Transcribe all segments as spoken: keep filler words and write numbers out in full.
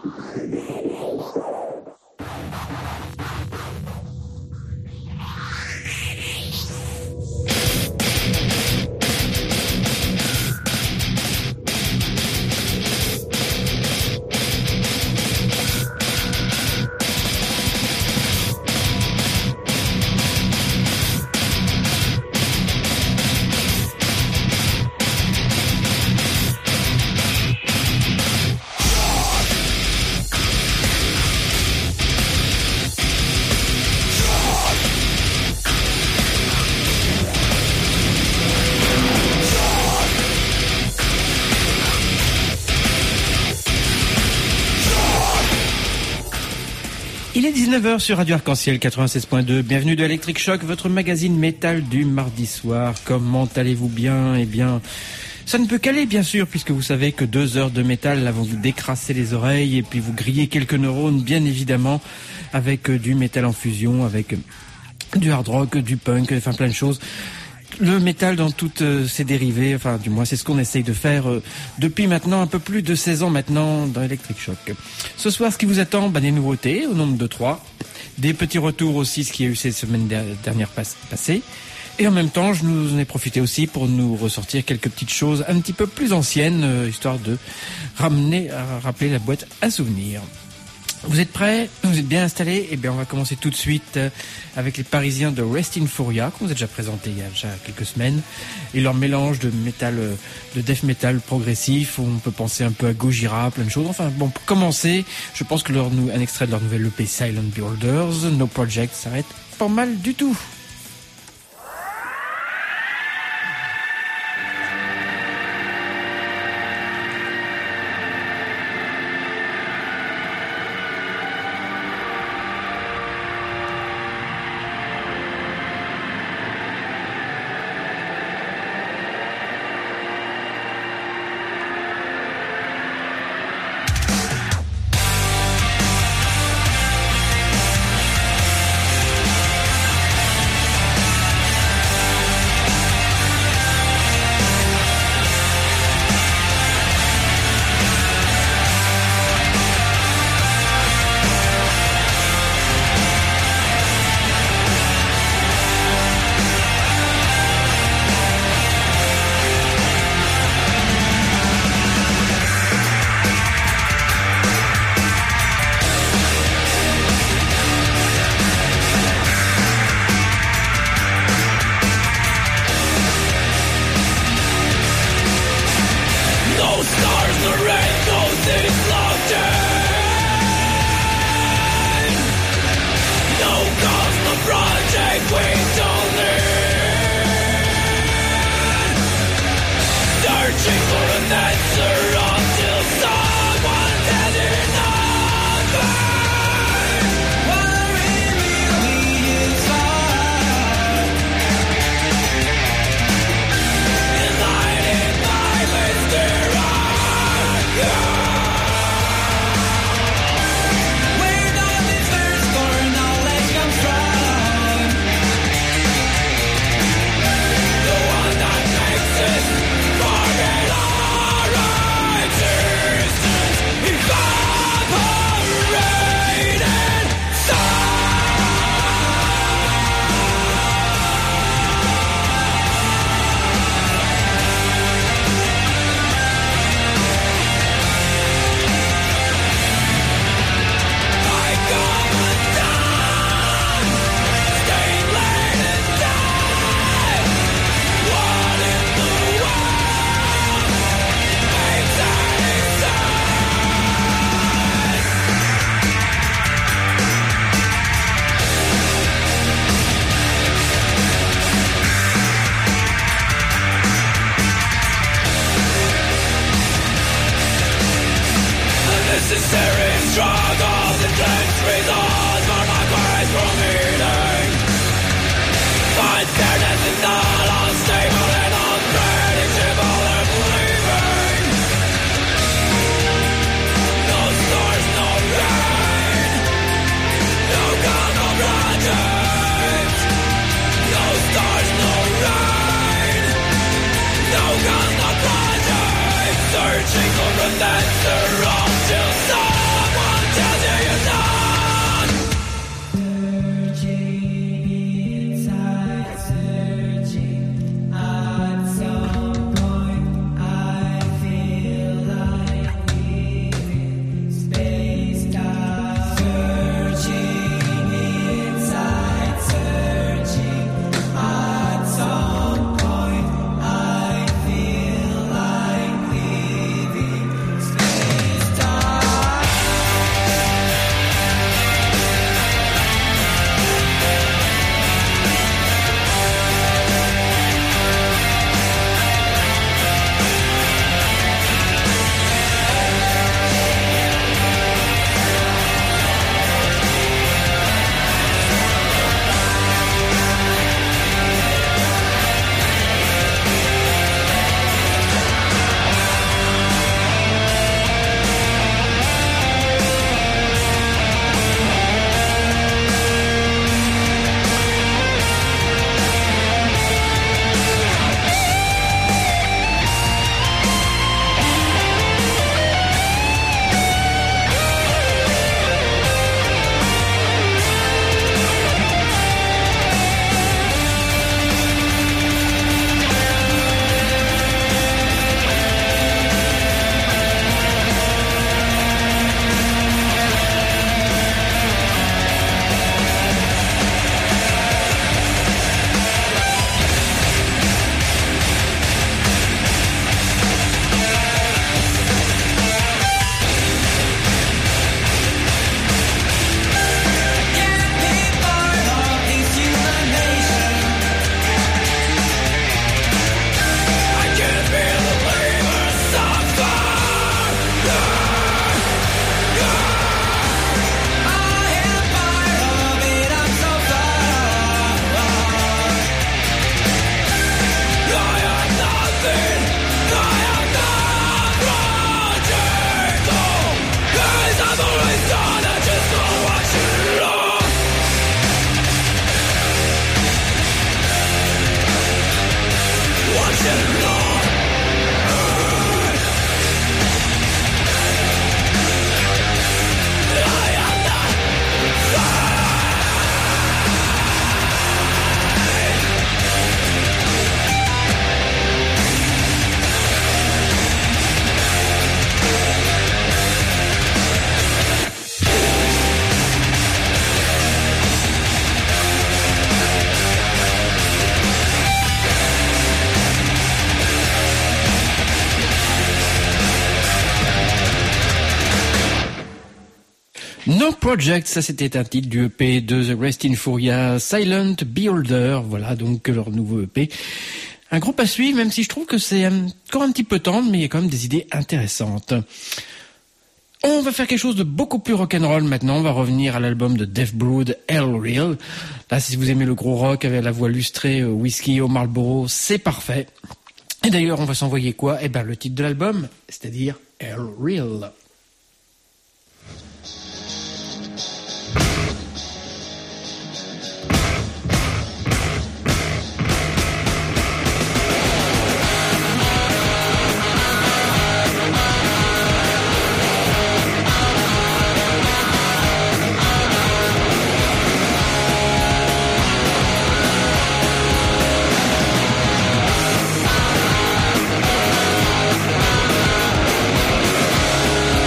Il est dix-neuf heures sur Radio Arc-en-Ciel quatre-vingt-seize point deux. Bienvenue de Electric Shock, votre magazine métal du mardi soir. Comment allez-vous bien? Eh bien, ça ne peut qu'aller, bien sûr, puisque vous savez que deux heures de métal là, vont vous décrasser les oreilles et puis vous griller quelques neurones, bien évidemment, avec du métal en fusion, avec du hard rock, du punk, enfin plein de choses. Le métal dans toutes euh, ses dérivés, enfin du moins c'est ce qu'on essaye de faire euh, depuis maintenant un peu plus de seize ans maintenant dans Electric Shock. Ce soir, ce qui vous attend, bah, des nouveautés au nombre de trois, des petits retours aussi, ce qu'il y a eu ces semaines dernières pas- passées, et en même temps je nous en ai profité aussi pour nous ressortir quelques petites choses un petit peu plus anciennes, euh, histoire de ramener, à rappeler la boîte à souvenirs. Vous êtes prêts? Vous êtes bien installés? Eh bien, on va commencer tout de suite avec les Parisiens de Rest in Furia, qu'on vous a déjà présenté il y a déjà quelques semaines, et leur mélange de métal, de death metal progressif, où on peut penser un peu à Gojira, plein de choses. Enfin, bon, pour commencer, je pense que leur, un extrait de leur nouvelle E P Silent Beholders, No Project, ça va être pas mal du tout. Searching for an answer until someone No Project, ça c'était un titre du E P de The Rest in Furia, Silent Beholder, voilà donc leur nouveau E P. Un groupe à suivre, même si je trouve que c'est encore un petit peu tendre, mais il y a quand même des idées intéressantes. On va faire quelque chose de beaucoup plus rock'n'roll maintenant, on va revenir à l'album de Death Brood, Hell Real. Là, si vous aimez le gros rock avec la voix lustrée, whisky au Marlboro, c'est parfait. Et d'ailleurs, on va s'envoyer quoi? Eh ben, le titre de l'album, c'est-à-dire Hell Real. We'll be right back.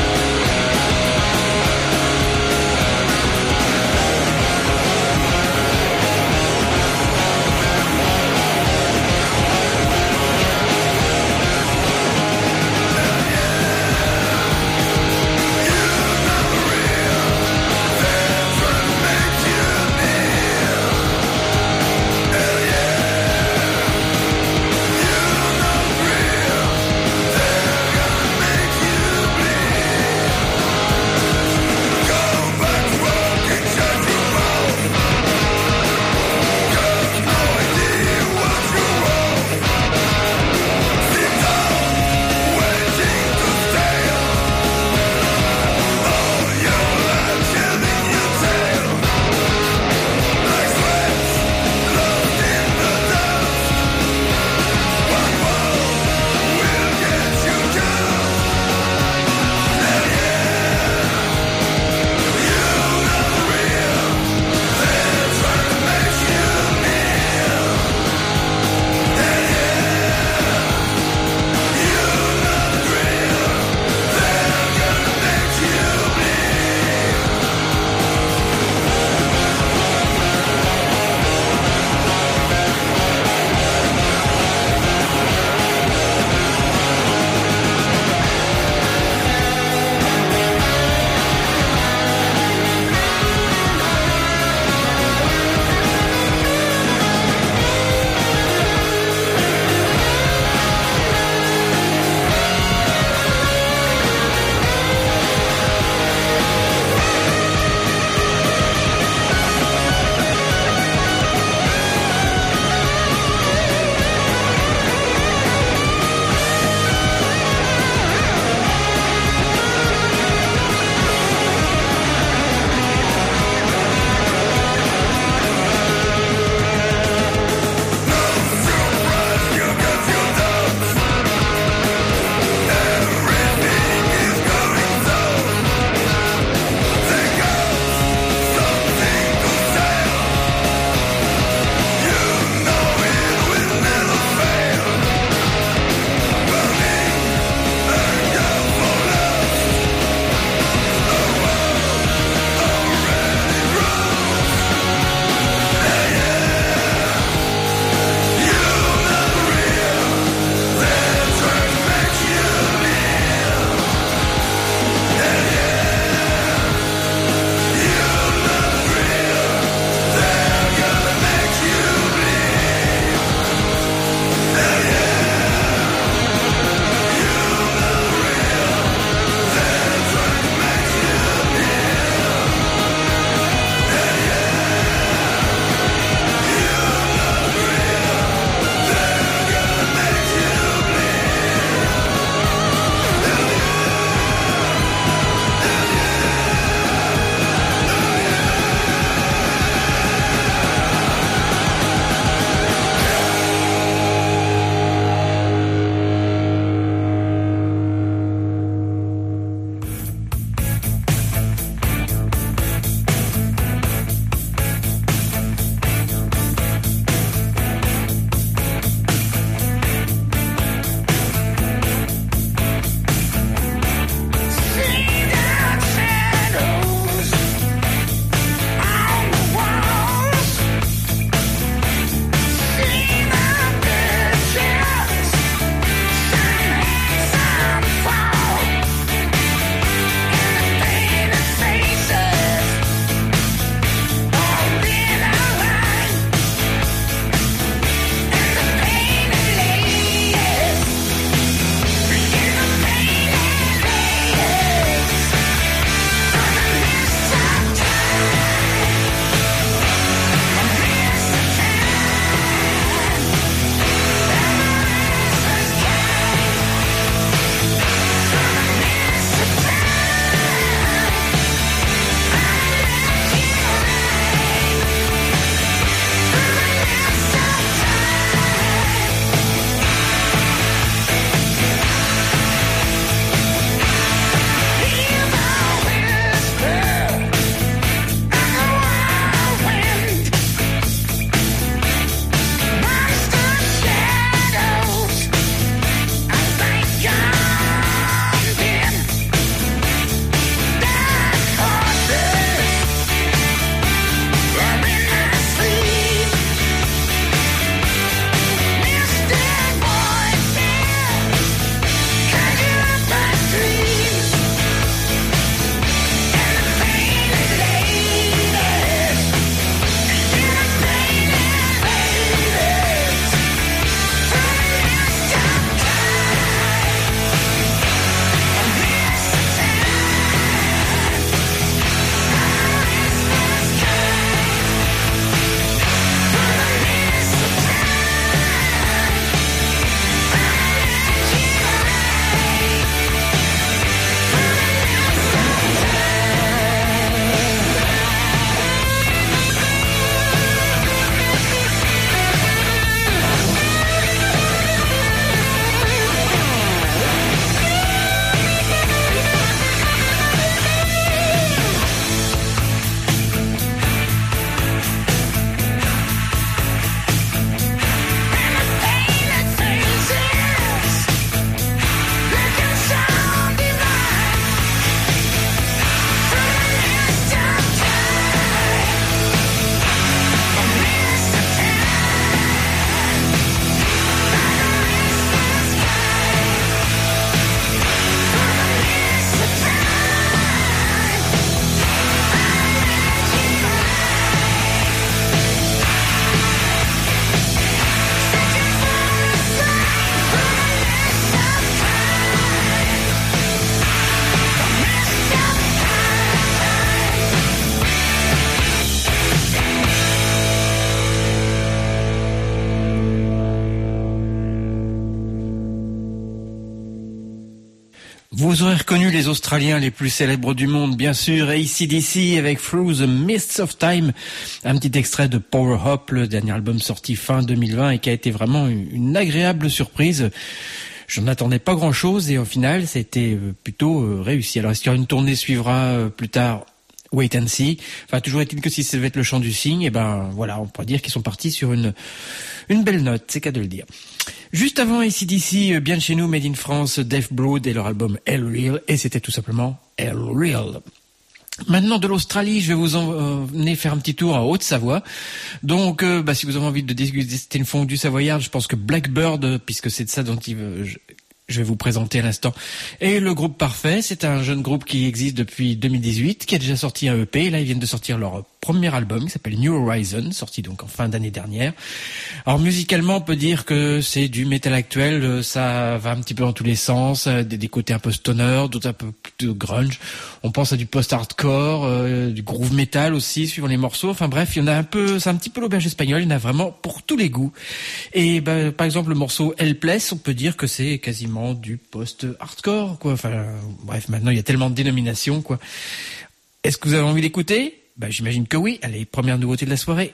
Vous aurez reconnu les Australiens les plus célèbres du monde, bien sûr, A C D C avec Through the Mists of Time, un petit extrait de Power Hop, le dernier album sorti fin deux mille vingt et qui a été vraiment une agréable surprise. J'en attendais pas grand-chose et au final, ça a été plutôt réussi. Alors, est-ce qu'il y aura une tournée suivra plus tard? Wait and see. Enfin, toujours est-il que si ça devait être le chant du cygne, et ben voilà, on pourrait dire qu'ils sont partis sur une une belle note, c'est qu'à de le dire. Juste avant A C D C, bien de chez nous, Made in France, Death Blood et leur album Hell Real, et c'était tout simplement Hell Real. Maintenant de l'Australie, je vais vous emmener faire un petit tour en Haute-Savoie. Donc, euh, bah, si vous avez envie de déguster une fondue savoyarde, je pense que Blackbird, puisque c'est de ça dont il veut... Je... je vais vous présenter à l'instant. Et le groupe Parfait, c'est un jeune groupe qui existe depuis deux mille dix-huit, qui a déjà sorti un E P. Là, ils viennent de sortir leur premier album, qui s'appelle New Horizon, sorti donc en fin d'année dernière. Alors, musicalement, on peut dire que c'est du métal actuel. Ça va un petit peu dans tous les sens, des, des côtés un peu stoner, d'autres un peu plus grunge. On pense à du post-hardcore, euh, du groove metal aussi, suivant les morceaux. Enfin bref, il y en a un peu, c'est un petit peu l'auberge espagnole. Il y en a vraiment pour tous les goûts. Et bah, par exemple, le morceau Helpless, on peut dire que c'est quasiment du post-hardcore, quoi. Enfin, bref, maintenant il y a tellement de dénominations, quoi. Est-ce que vous avez envie d'écouter? Bah, j'imagine que oui. Allez, première nouveauté de la soirée.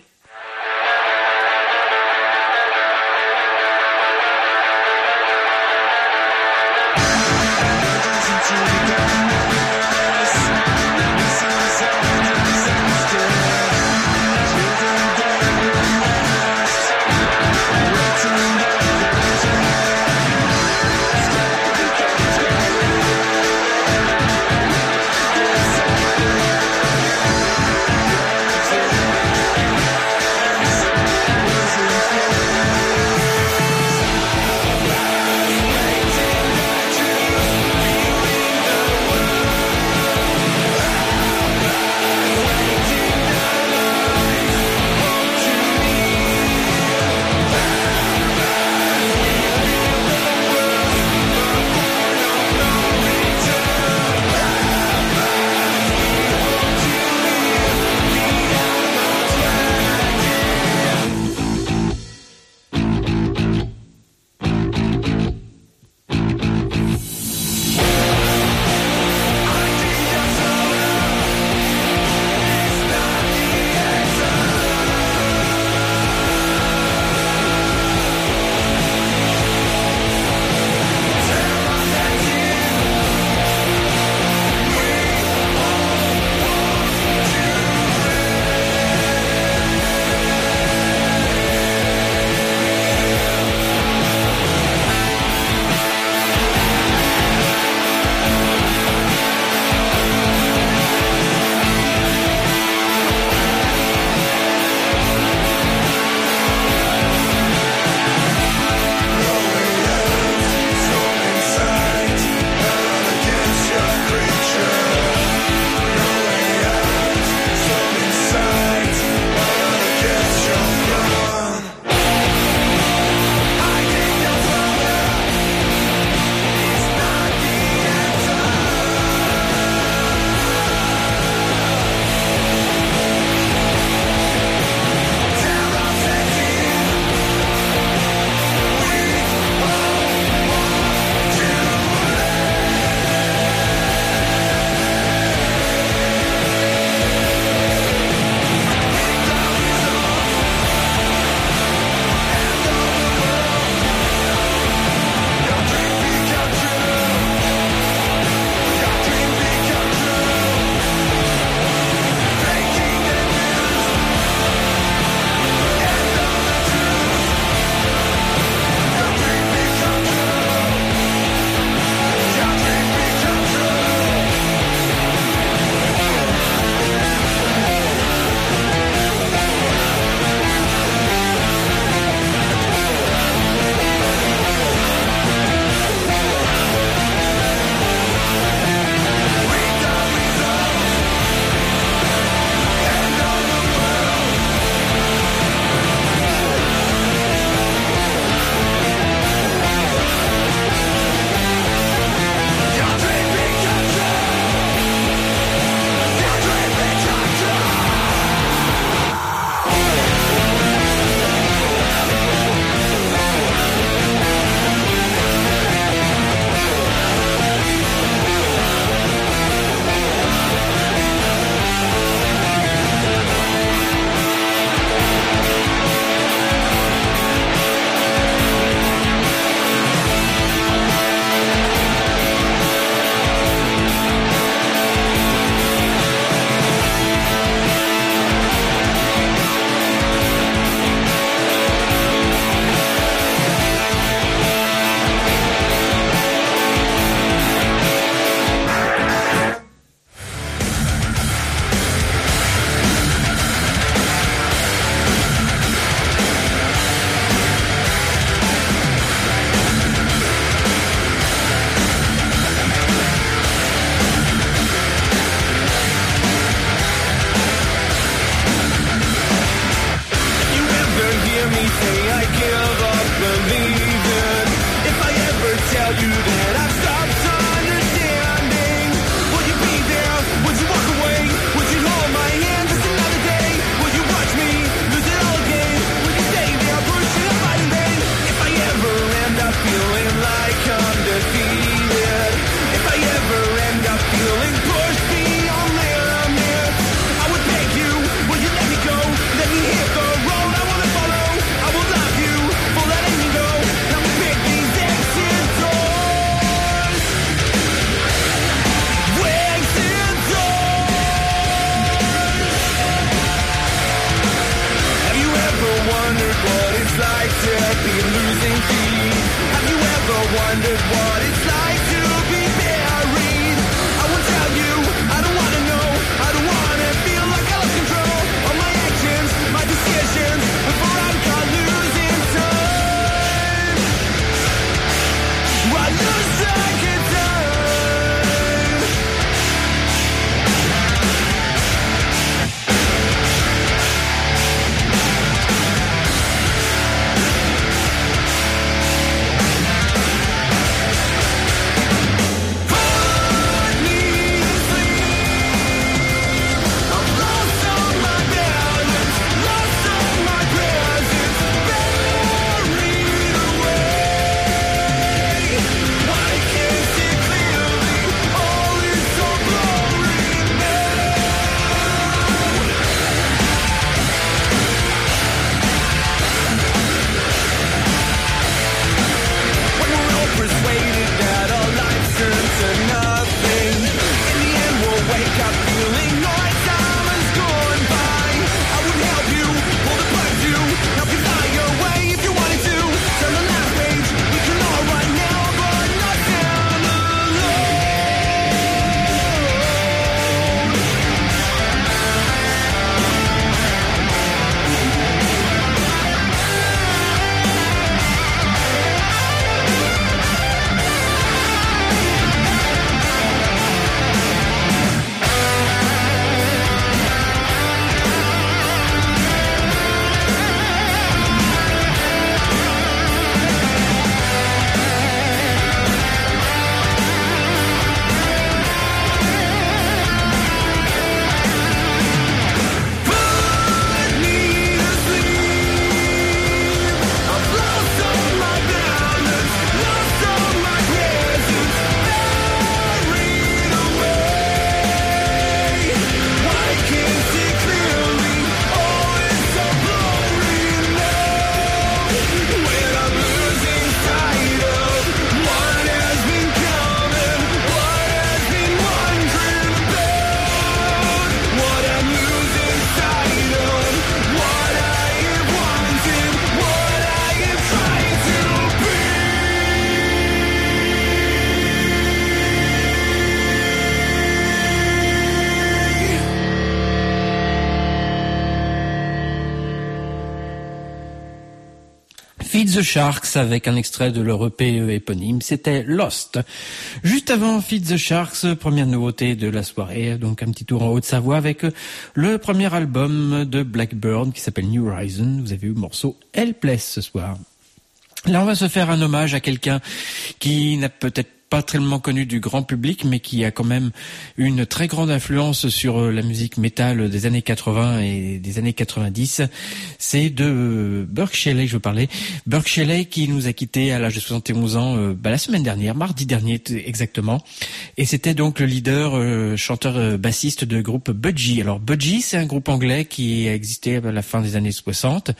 Feed the Sharks avec un extrait de leur E P éponyme, c'était Lost. Juste avant Feed the Sharks, première nouveauté de la soirée, donc un petit tour en Haute-Savoie avec le premier album de Blackbird qui s'appelle New Horizon. Vous avez eu le morceau Helpless ce soir. Là, on va se faire un hommage à quelqu'un qui n'a peut-être pas tellement connu du grand public, mais qui a quand même une très grande influence sur la musique métal des années quatre-vingts et des années quatre-vingt-dix. C'est de Burke Shelley, je veux parler. Burke Shelley qui nous a quittés à l'âge de soixante et onze ans euh, bah, la semaine dernière, mardi dernier exactement. Et c'était donc le leader, euh, chanteur, euh, bassiste de groupe Budgie. Alors Budgie, c'est un groupe anglais qui a existé à la fin des années soixante,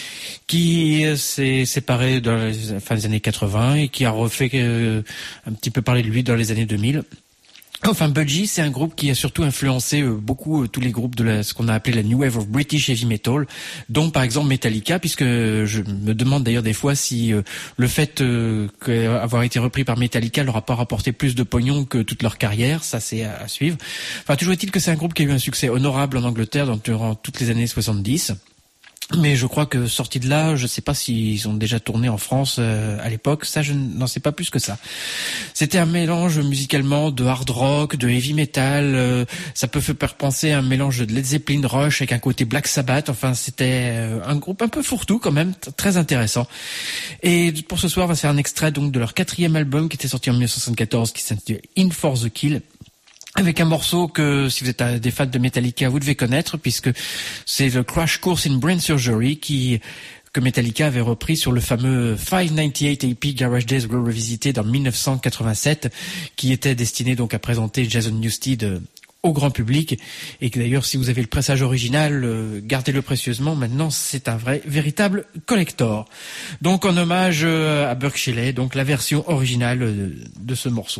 qui s'est séparé dans la fin des années quatre-vingts et qui a refait euh, un petit peu parler de lui dans les années deux mille. Enfin, Budgie, c'est un groupe qui a surtout influencé euh, beaucoup euh, tous les groupes de la, ce qu'on a appelé la New Wave of British Heavy Metal, dont par exemple Metallica, puisque je me demande d'ailleurs des fois si euh, le fait euh, qu'avoir été repris par Metallica leur a pas rapporté plus de pognon que toute leur carrière. Ça, c'est à, à suivre. Enfin, toujours est-il que c'est un groupe qui a eu un succès honorable en Angleterre durant toutes les années soixante-dix. Mais je crois que sortis de là, je ne sais pas s'ils ont déjà tourné en France euh, à l'époque. Ça, je n'en sais pas plus que ça. C'était un mélange musicalement de hard rock, de heavy metal. Euh, ça peut faire penser à un mélange de Led Zeppelin, Rush avec un côté Black Sabbath. Enfin, c'était euh, un groupe un peu fourre-tout quand même, t- très intéressant. Et pour ce soir, on va faire un extrait donc de leur quatrième album qui était sorti en dix-neuf cent soixante-quatorze, qui s'intitule In for the Kill. Avec un morceau que, si vous êtes des fans de Metallica, vous devez connaître, puisque c'est le Crash Course in Brain Surgery qui, que Metallica avait repris sur le fameux cinq cent quatre-vingt-dix-huit A P Garage Days revisité en dix-neuf cent quatre-vingt-sept, qui était destiné donc à présenter Jason Newsted au grand public, et que d'ailleurs, si vous avez le pressage original, euh, gardez-le précieusement. Maintenant, c'est un vrai, véritable collector. Donc, en hommage euh, à Burke Shelley, donc la version originale euh, de ce morceau.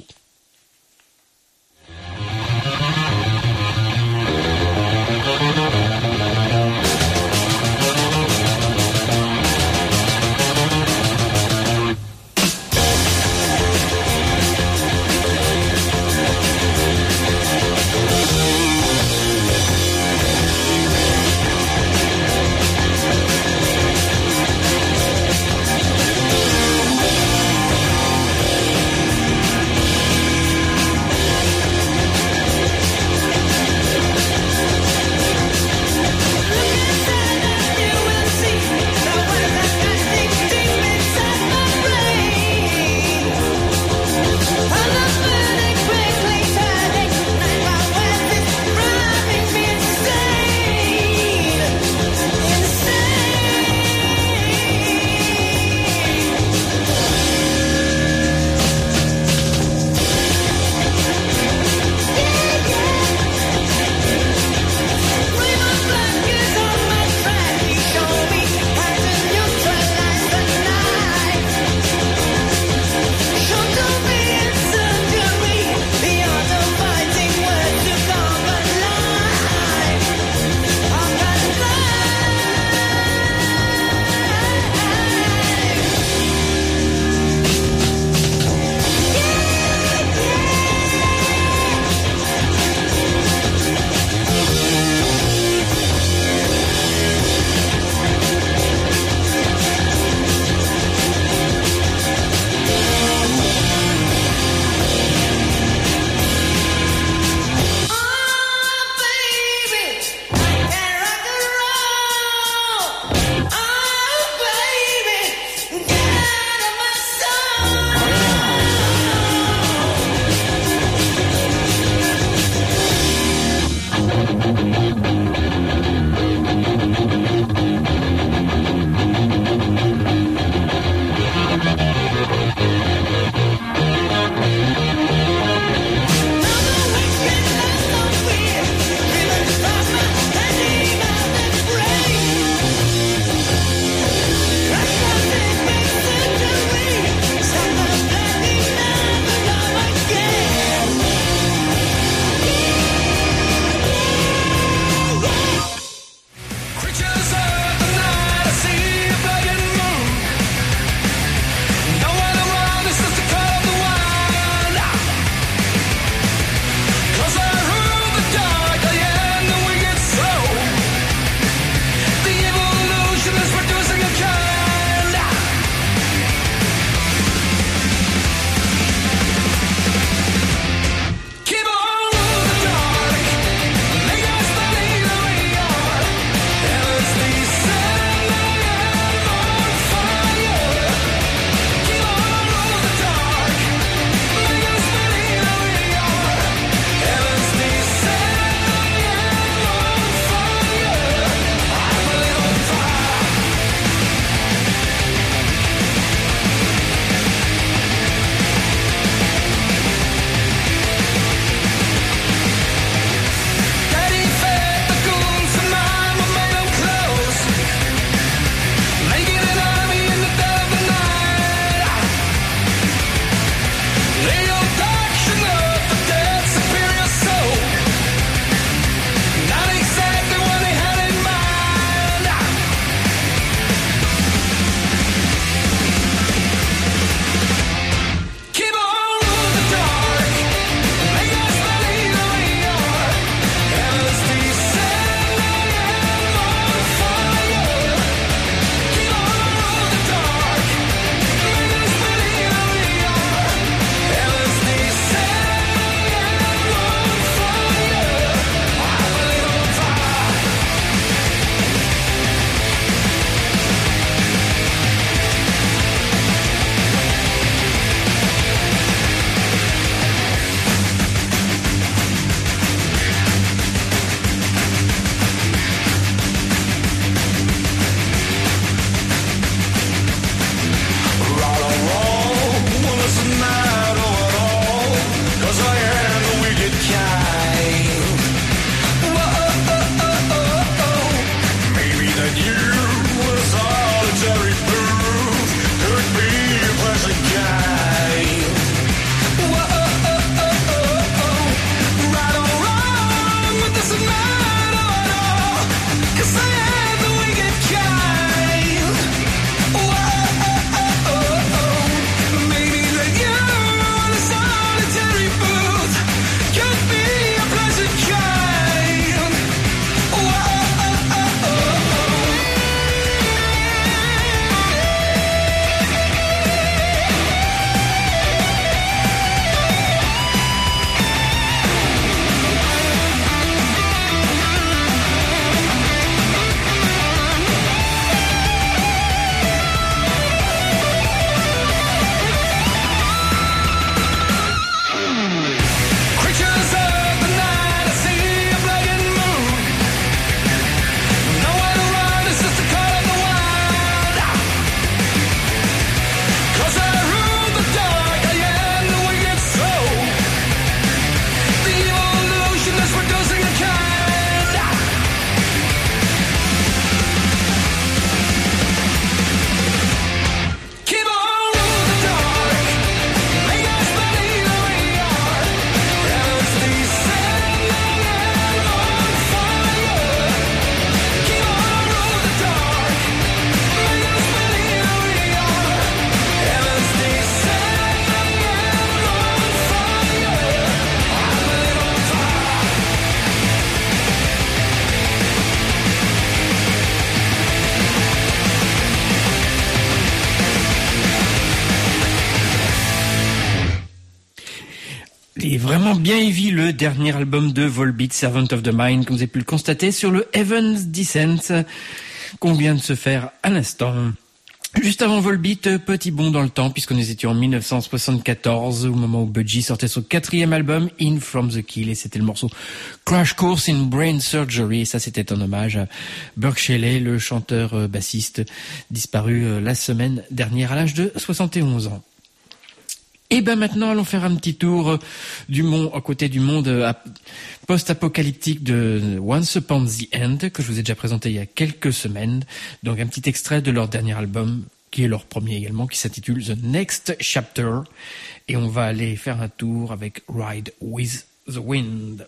Il est vraiment bien heavy, le dernier album de Volbeat, Servant of the Mind, comme vous avez pu le constater sur le Heaven's Descent qu'on vient de se faire à l'instant. Juste avant Volbeat, petit bond dans le temps, puisqu'on était en dix-neuf cent soixante-quatorze, au moment où Budgie sortait son quatrième album, In From The Kill, et c'était le morceau Crash Course in Brain Surgery, et ça c'était un hommage à Burke Shelley, le chanteur euh, bassiste, disparu euh, la semaine dernière à l'âge de soixante et onze ans. Et ben maintenant, allons faire un petit tour du monde, à côté du monde post-apocalyptique de Once Upon the End, que je vous ai déjà présenté il y a quelques semaines. Donc un petit extrait de leur dernier album, qui est leur premier également, qui s'intitule The Next Chapter. Et on va aller faire un tour avec Ride with the Wind.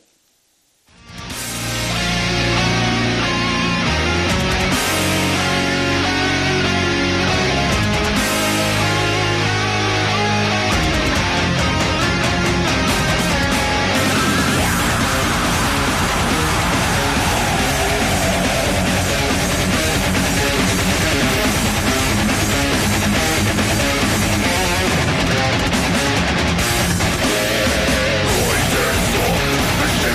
Poison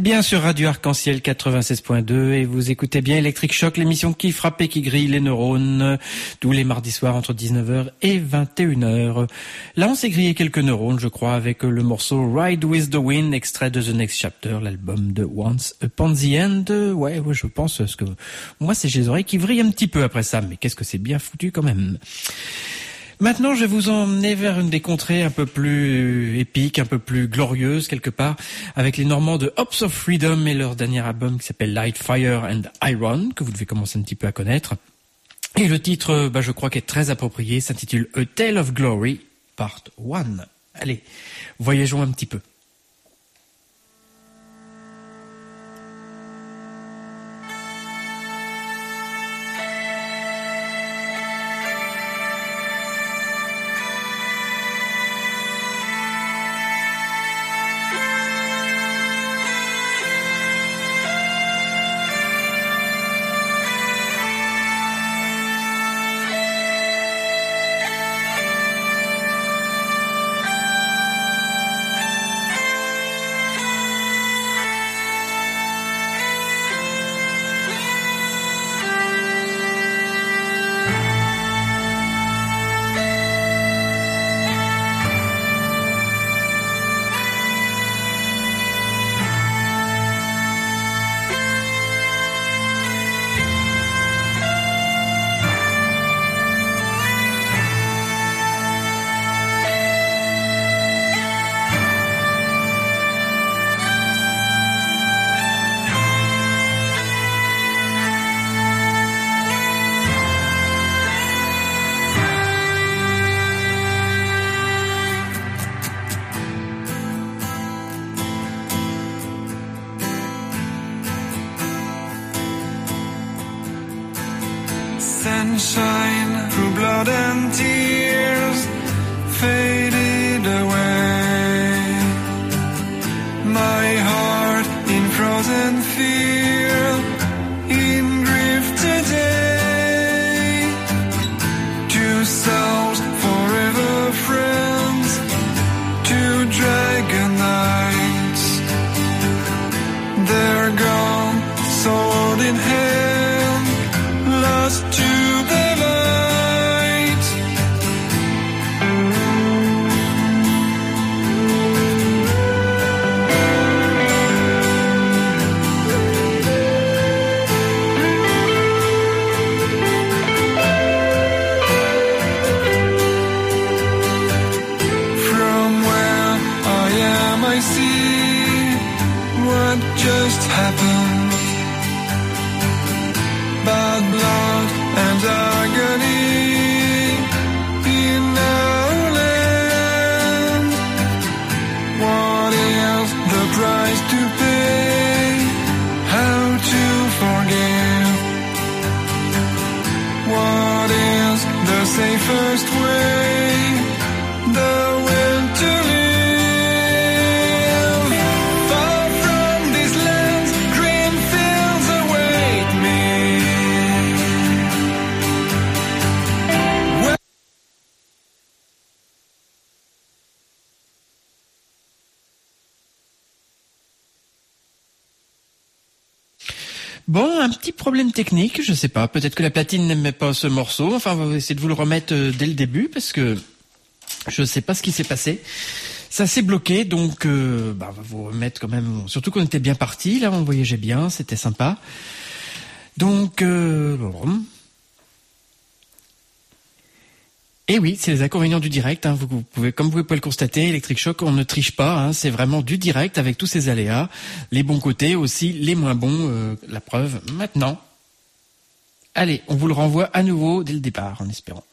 bien sur Radio Arc-en-Ciel quatre-vingt-seize point deux et vous écoutez bien Electric Shock, l'émission qui frappe et qui grille les neurones, tous les mardis soirs entre dix-neuf heures et vingt et une heures. Là, on s'est grillé quelques neurones, je crois, avec le morceau Ride with the Wind, extrait de The Next Chapter, l'album de Once Upon the End. Ouais, ouais, je pense, parce que moi, c'est j'ai les oreilles qui vrillent un petit peu après ça, mais qu'est-ce que c'est bien foutu quand même. Maintenant, je vais vous emmener vers une des contrées un peu plus épiques, un peu plus glorieuses quelque part, avec les Normands de Hops of Freedom et leur dernier album qui s'appelle Light, Fire and Iron, que vous devez commencer un petit peu à connaître. Et le titre, bah, je crois qu'est très approprié, s'intitule A Tale of Glory, Part one. Allez, voyageons un petit peu. Sunshine through blood and tears faded away. My heart in frozen fear, in grief today. Two souls forever friends, two dragon knights. They're gone, sword in hand, lost to the light. From where I am I see what just happened. Bad blood and agony in our land. What is the price to pay? How to forgive? What is the safest way? The will to live. Far from these lands, green fields await me. Bon, un petit problème technique, je sais pas, peut-être que la platine n'aimait pas ce morceau, enfin on va essayer de vous le remettre euh, dès le début parce que je sais pas ce qui s'est passé. Ça s'est bloqué, donc euh, bah, on va vous remettre quand même, surtout qu'on était bien parti, là on voyageait bien, c'était sympa. Donc, euh, bon. Et oui, c'est les inconvénients du direct. Hein. Vous, vous pouvez, comme vous pouvez le constater, Electric Shock, on ne triche pas. Hein. C'est vraiment du direct avec tous ses aléas, les bons côtés aussi, les moins bons. Euh, la preuve maintenant. Allez, on vous le renvoie à nouveau dès le départ, en espérant.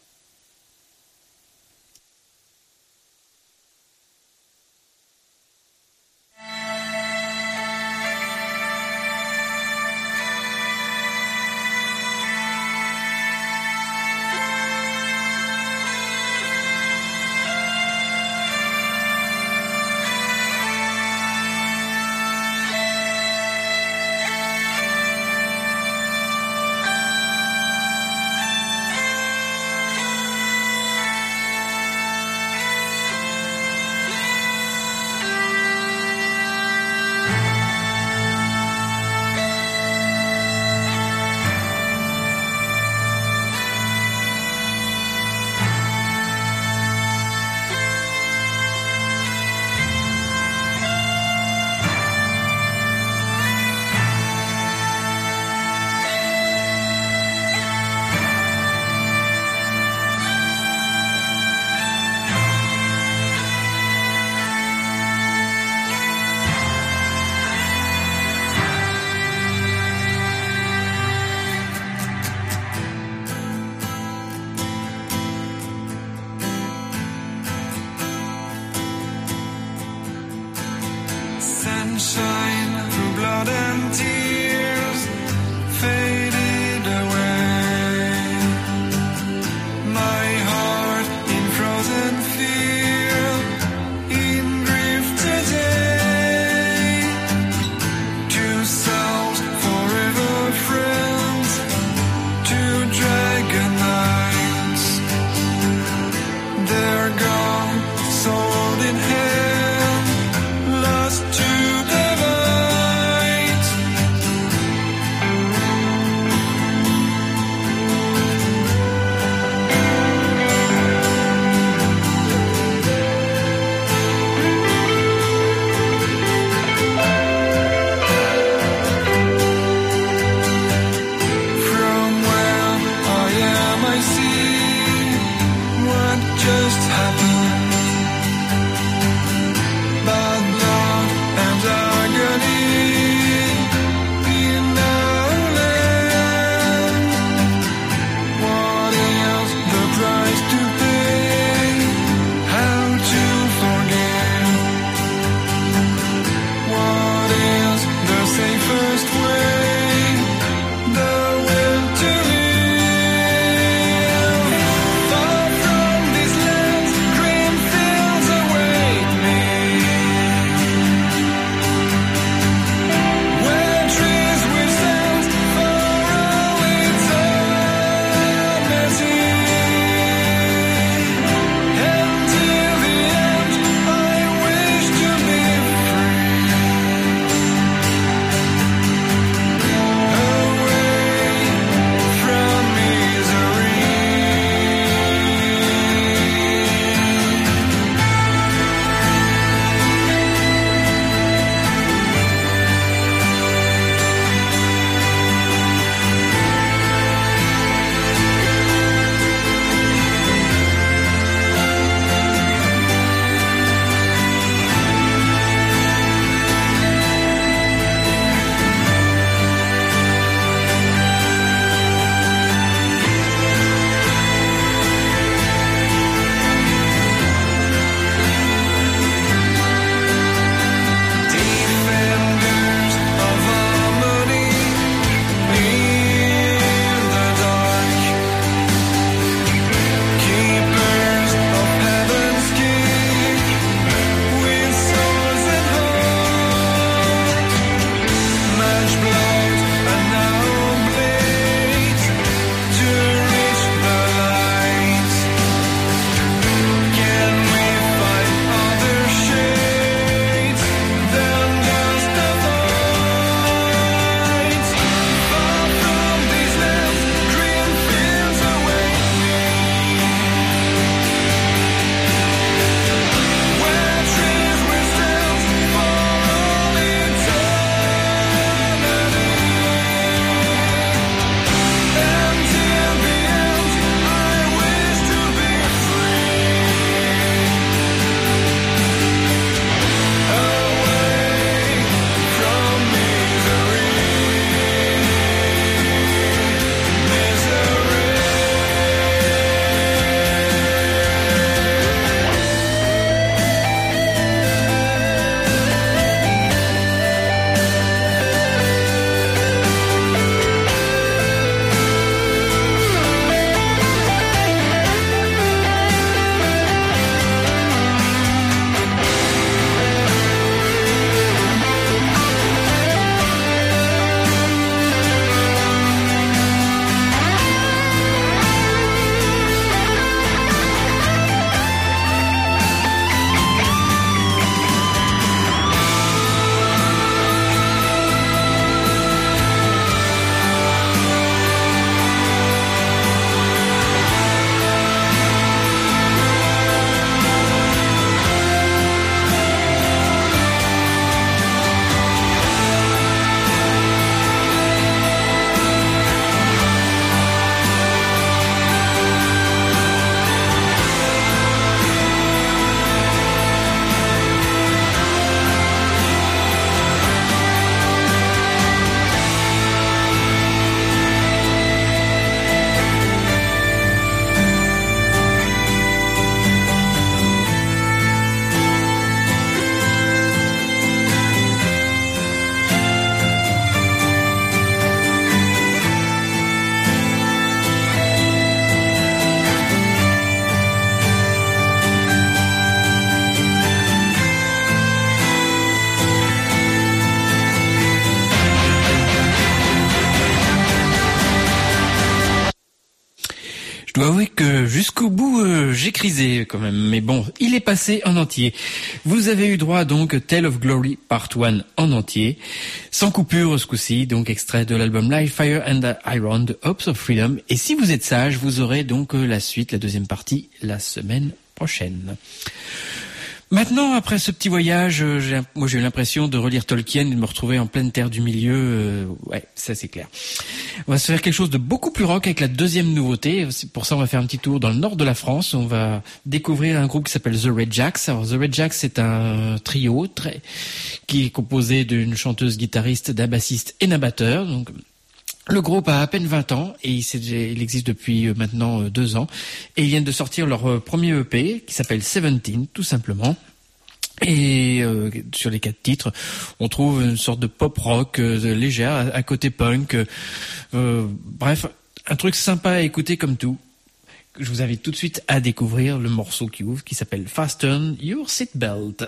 Je dois avouer que jusqu'au bout, euh, j'ai crisé quand même. Mais bon, il est passé en entier. Vous avez eu droit donc Tale of Glory Part un en entier. Sans coupure ce coup-ci, donc extrait de l'album Live Fire and Iron de Hopes of Freedom. Et si vous êtes sage, vous aurez donc euh, la suite, la deuxième partie, la semaine prochaine. Maintenant, après ce petit voyage, euh, j'ai, moi j'ai eu l'impression de relire Tolkien et de me retrouver en pleine terre du milieu. Euh, ouais, ça c'est clair. On va se faire quelque chose de beaucoup plus rock avec la deuxième nouveauté. C'est pour ça, on va faire un petit tour dans le nord de la France. On va découvrir un groupe qui s'appelle The Red Jacks. Alors, The Red Jacks, c'est un trio très, qui est composé d'une chanteuse, guitariste, d'un bassiste et d'un batteur. Donc, le groupe a à peine vingt ans et il existe depuis maintenant deux ans. Et ils viennent de sortir leur premier E P qui s'appelle Seventeen, tout simplement. Et euh, sur les quatre titres, on trouve une sorte de pop rock euh, légère, à, à côté punk. Euh, bref, un truc sympa à écouter comme tout. Je vous invite tout de suite à découvrir le morceau qui ouvre, qui s'appelle Fasten Your Seatbelt.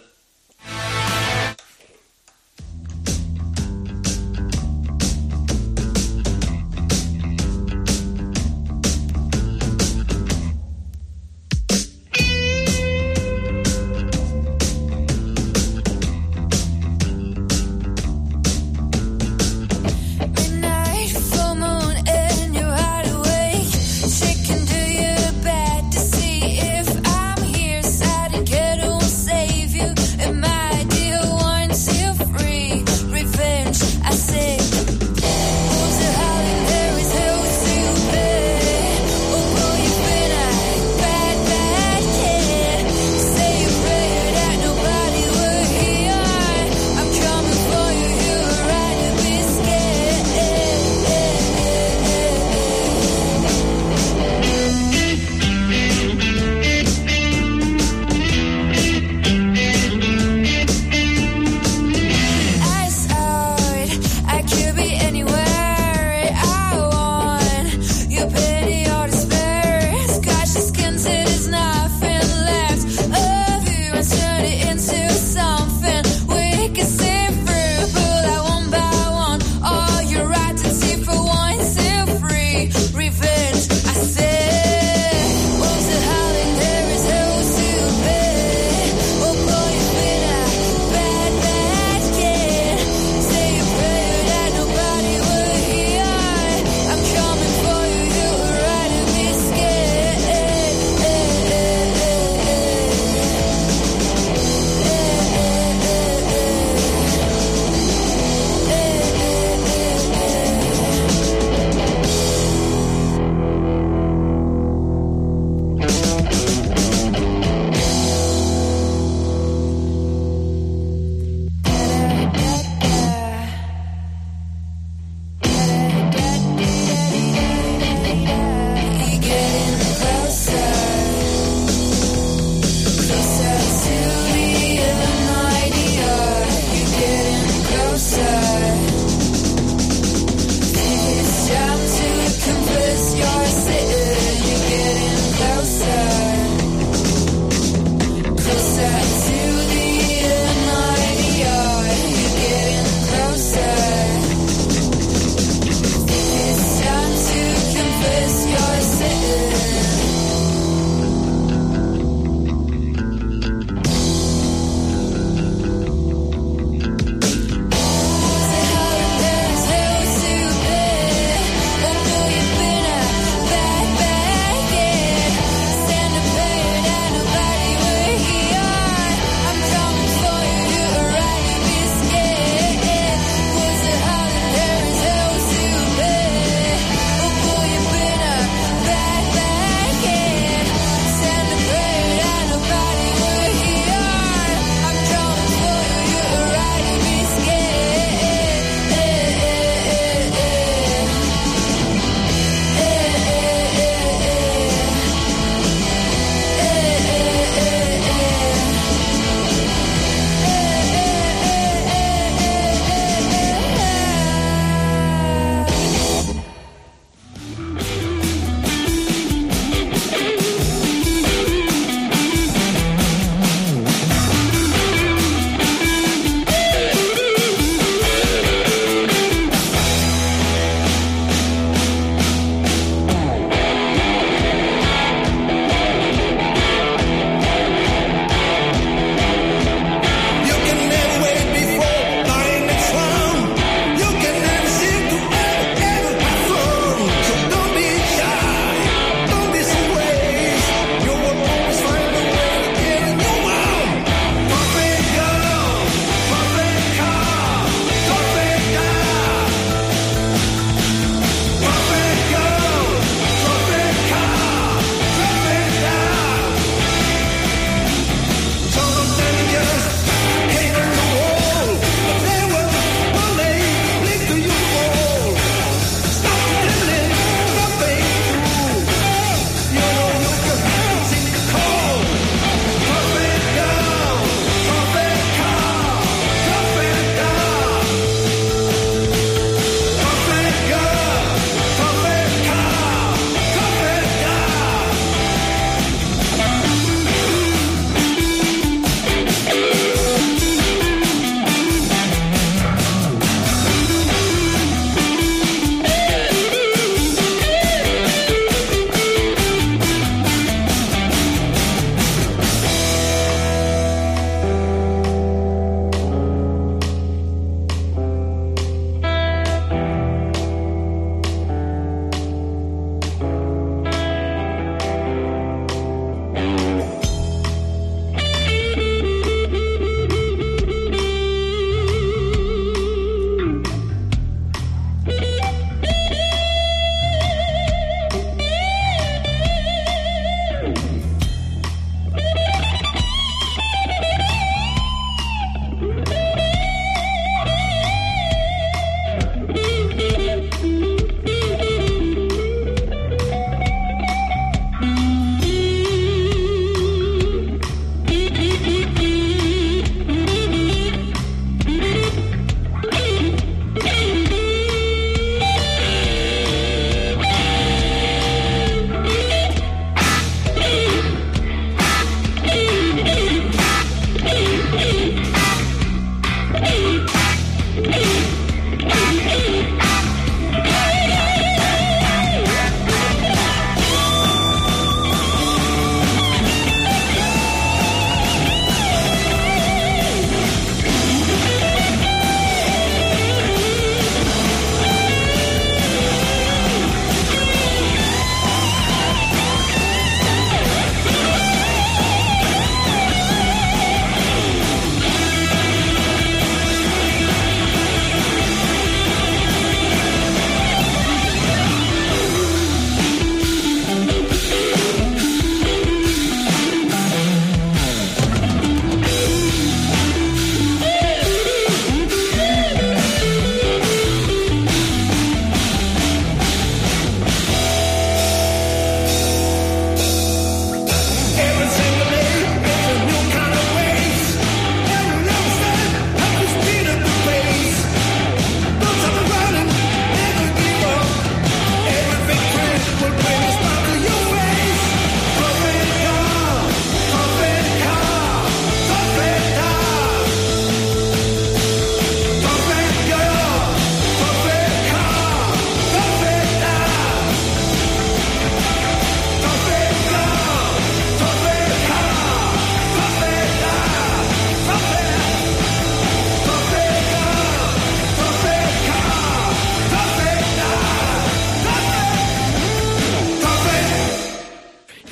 Save you in my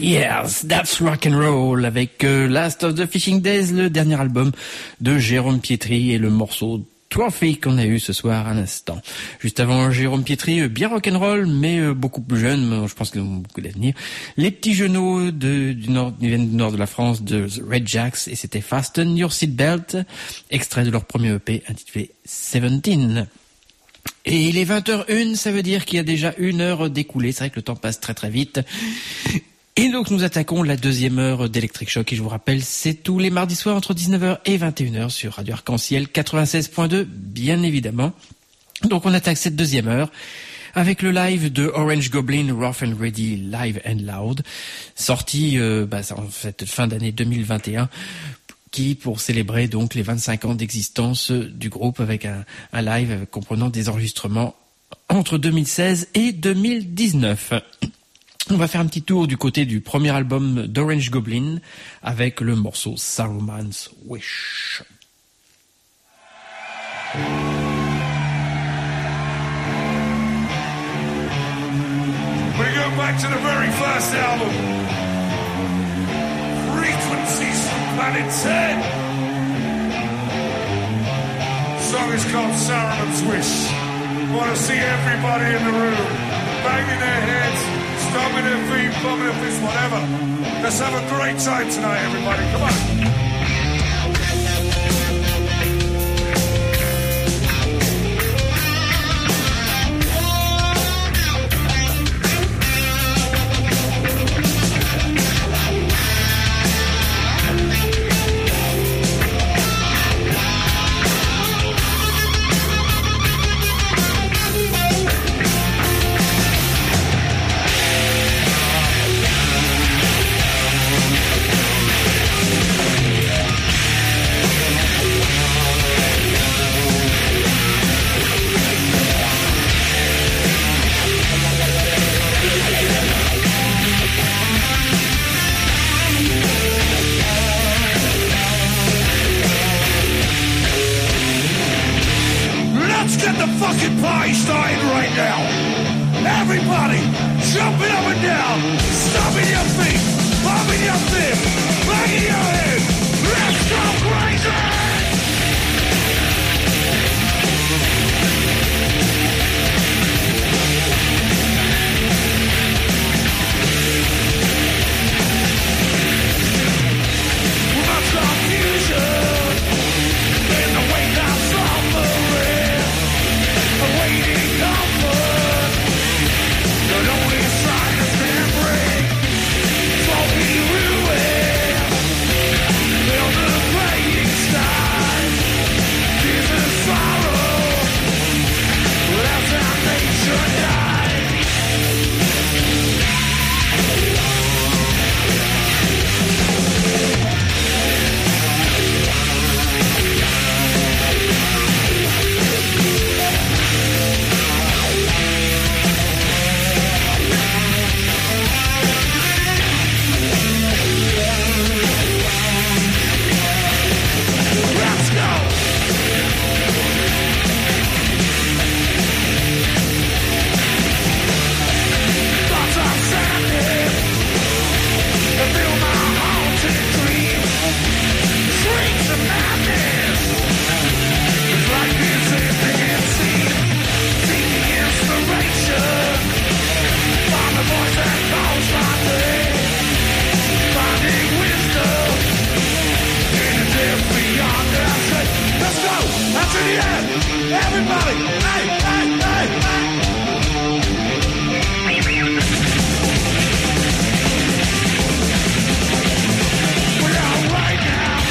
Yes, that's rock and roll avec euh, Last of the Fishing Days, le dernier album de Jérôme Pietri et le morceau Trophy qu'on a eu ce soir à l'instant. Juste avant Jérôme Pietri, euh, bien rock and roll mais euh, beaucoup plus jeune, mais je pense qu'ils ont beaucoup d'avenir. Les petits genoux de, du nord, ils viennent du nord de la France, de The Red Jacks, et c'était Fasten Your Seatbelt, extrait de leur premier E P intitulé Seventeen. Et il est vingt heures une, ça veut dire qu'il y a déjà une heure d'écoulée. C'est vrai que le temps passe très très vite. Et donc nous attaquons la deuxième heure d'Electric Shock. Et je vous rappelle, c'est tous les mardis soirs entre dix-neuf heures et vingt et une heures sur Radio Arc-en-Ciel quatre-vingt-seize point deux, bien évidemment. Donc on attaque cette deuxième heure avec le live de Orange Goblin, Rough and Ready, Live and Loud, sorti euh, bah, en cette fin d'année deux mille vingt et un, qui pour célébrer donc les vingt-cinq ans d'existence du groupe avec un, un live comprenant des enregistrements entre deux mille seize et deux mille dix-neuf. On va faire un petit tour du côté du premier album d'Orange Goblin avec le morceau Saruman's Wish. We go back to the very first album, Frequencies from Planet ten. The song is called Saruman's Wish. I want to see everybody in the room banging their heads, stomping their feet, bumping their fists, whatever. Let's have a great time tonight, everybody. Come on. Get the fucking party started right now. Everybody, jumping up and down, stomping your feet, bumping your fist, banging your head. Let's go crazy! Much confusion in the wake of suffering. Awaiting comfort, the only sign of can bring, smoky ruin, build a praying sky, tears and sorrow, as our nation dies. Everybody, hey, hey, hey, hey. We're out right now.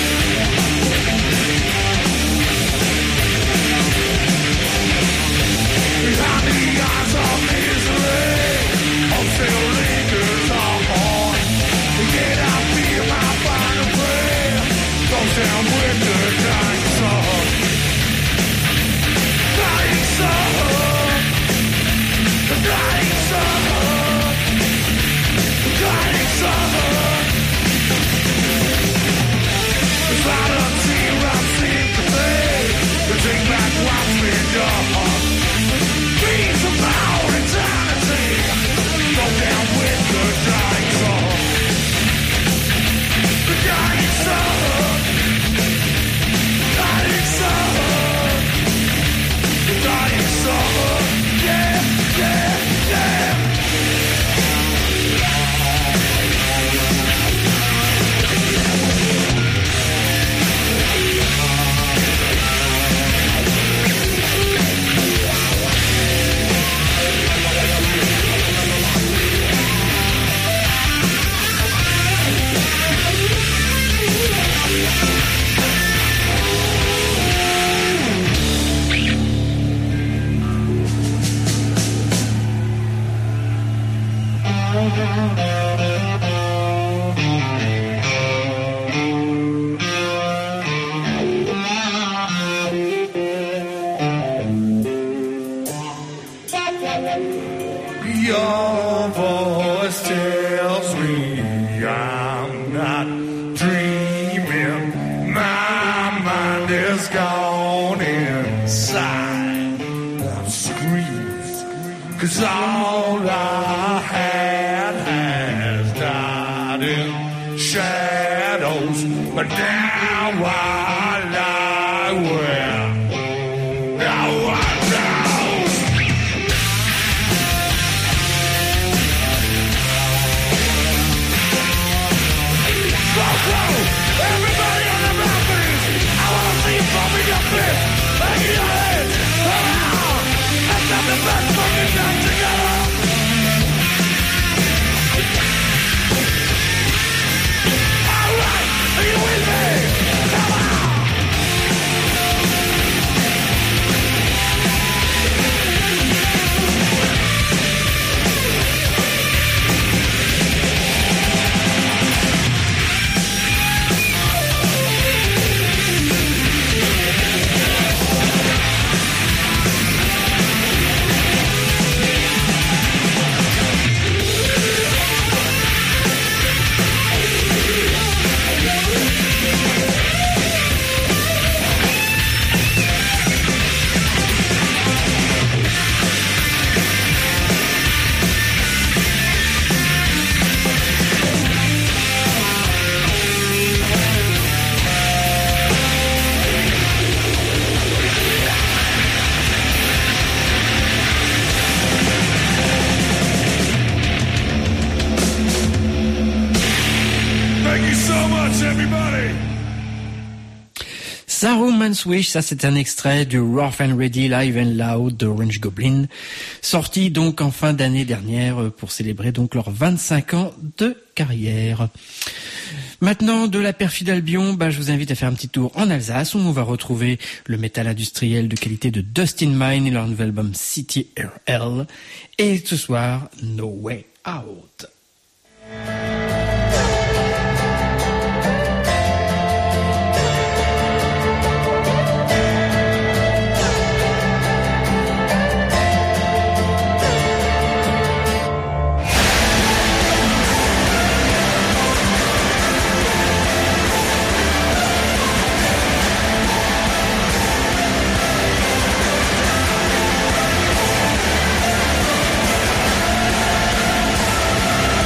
Behind the eyes of misery, hope still lingers on. Yet I feel my final prayer goes down with the dying sun. Dying sun, dying sun, dying sun. Without a tear of sympathy, to take back what's been done. Dreams about eternity, go down with the dying sun. Your voice tells me I'm not dreaming. My mind is gone inside. I'm screaming, 'cause all I had has died in shadows. But now I lie where no one knows. Everybody on the balconies, I wanna see you bumping your fist, banging your heads around. Let's have the best fucking night together. Alright, are you with me? Come on! Saruman's Wish, ça c'est un extrait du Rough and Ready Live and Loud de Orange Goblin, sorti donc en fin d'année dernière pour célébrer donc leurs vingt-cinq ans de carrière. Maintenant, de la perfide Albion, bah, je vous invite à faire un petit tour en Alsace où on va retrouver le métal industriel de qualité de Dustin Mine et leur nouvel album City R L. Et ce soir, No Way Out. We'll be right back.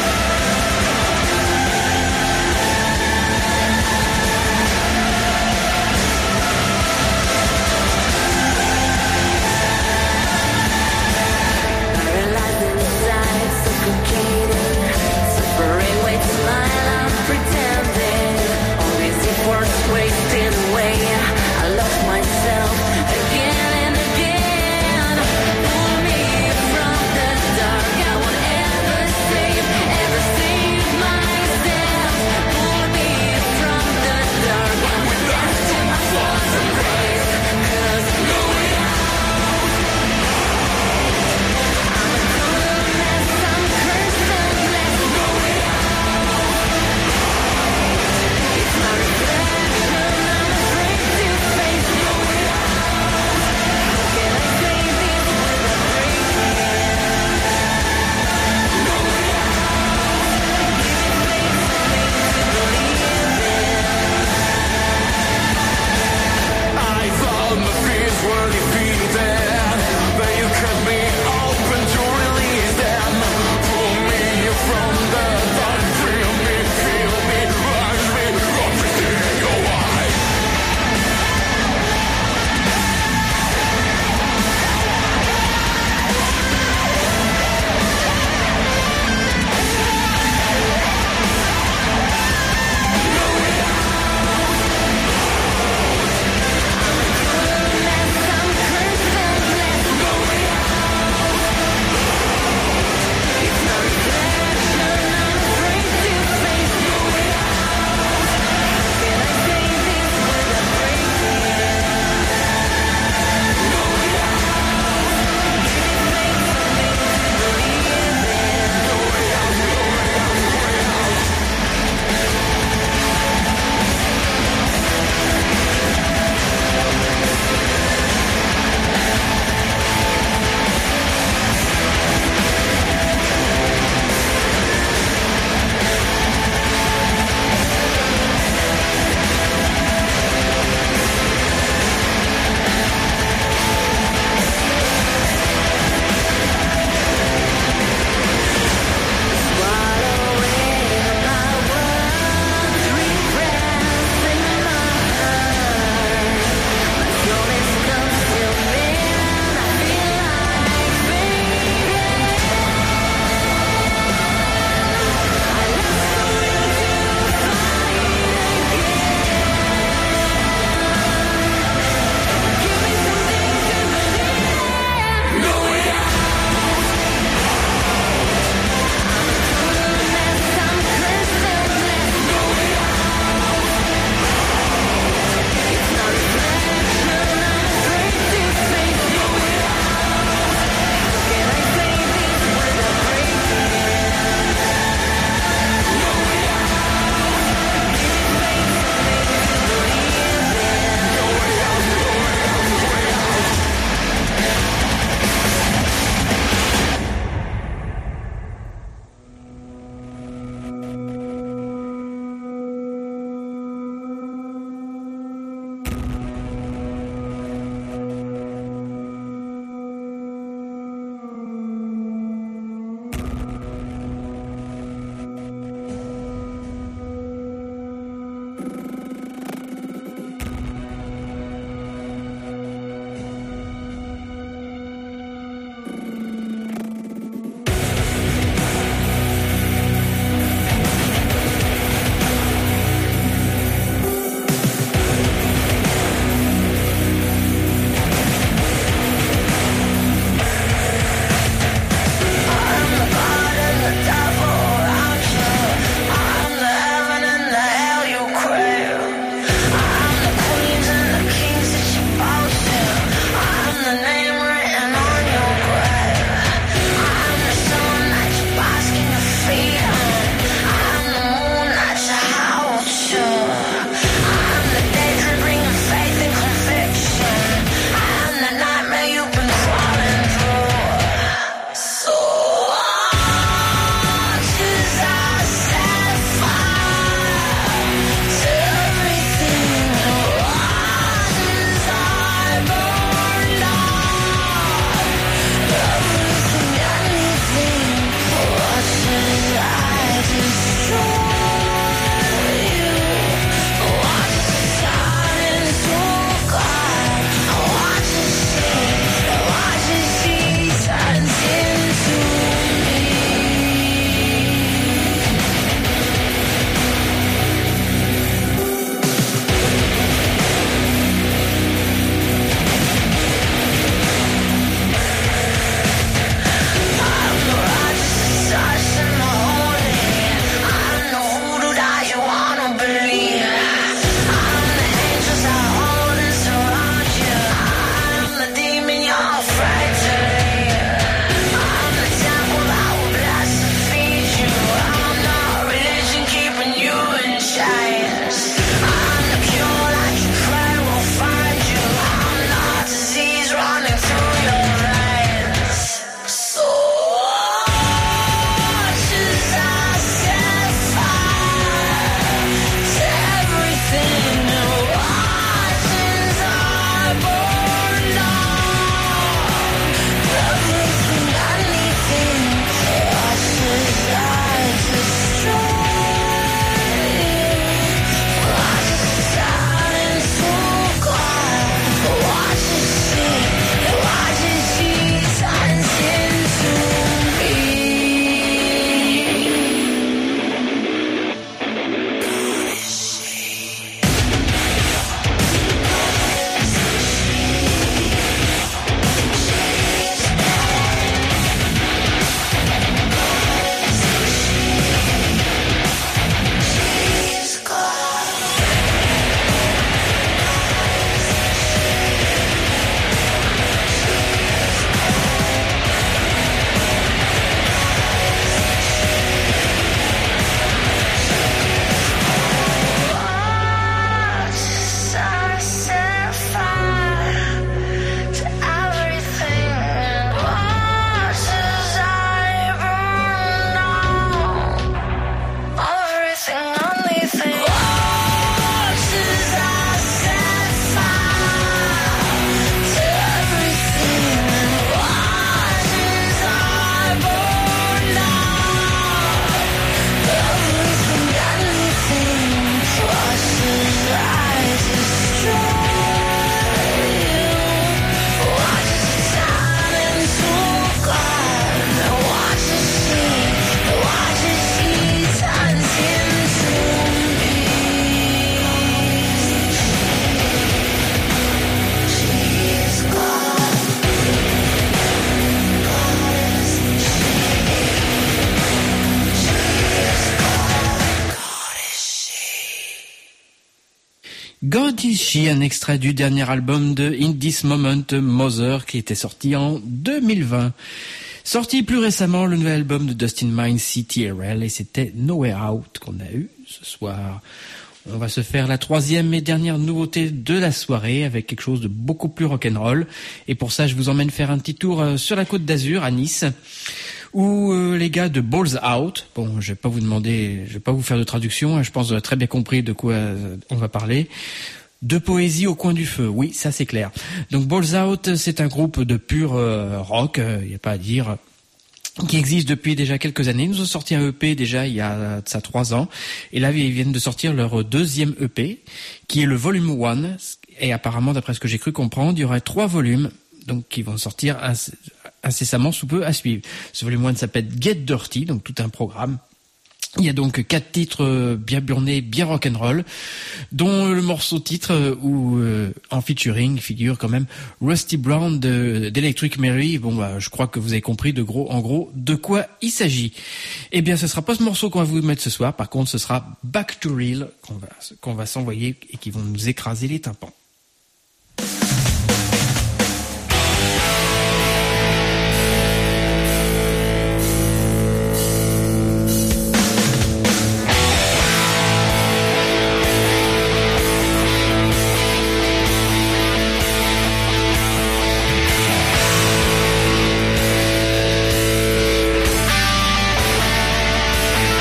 God Is She, un extrait du dernier album de In This Moment, Mother, qui était sorti en deux mille vingt. Sorti plus récemment, le nouvel album de Dustin Mines, C T R L, et c'était Nowhere Out qu'on a eu ce soir. On va se faire la troisième et dernière nouveauté de la soirée avec quelque chose de beaucoup plus rock'n'roll. Et pour ça, je vous emmène faire un petit tour sur la Côte d'Azur, à Nice, où euh, les gars de Balls Out, bon, je vais pas vous demander, je vais pas vous faire de traduction, hein, je pense que vous avez très bien compris de quoi euh, on va parler. De poésie au coin du feu, oui, ça c'est clair. Donc Balls Out, c'est un groupe de pur euh, rock, il euh, n'y a pas à dire, qui existe depuis déjà quelques années. Ils nous ont sorti un E P déjà il y a de ça trois ans, et là ils viennent de sortir leur deuxième E P, qui est le volume un, et apparemment, d'après ce que j'ai cru comprendre, il y aurait trois volumes, donc qui vont sortir incessamment sous peu à suivre. Ce volume un s'appelle Get Dirty, donc tout un programme. Il y a donc quatre titres bien burnés, bien rock'n'roll, dont le morceau titre où euh, en featuring figure quand même Rusty Brown de, d'Electric Mary. Bon, bah, je crois que vous avez compris de gros, en gros, de quoi il s'agit. Eh bien, ce sera pas ce morceau qu'on va vous mettre ce soir. Par contre, ce sera Back to Real qu'on va, qu'on va s'envoyer et qui vont nous écraser les tympans.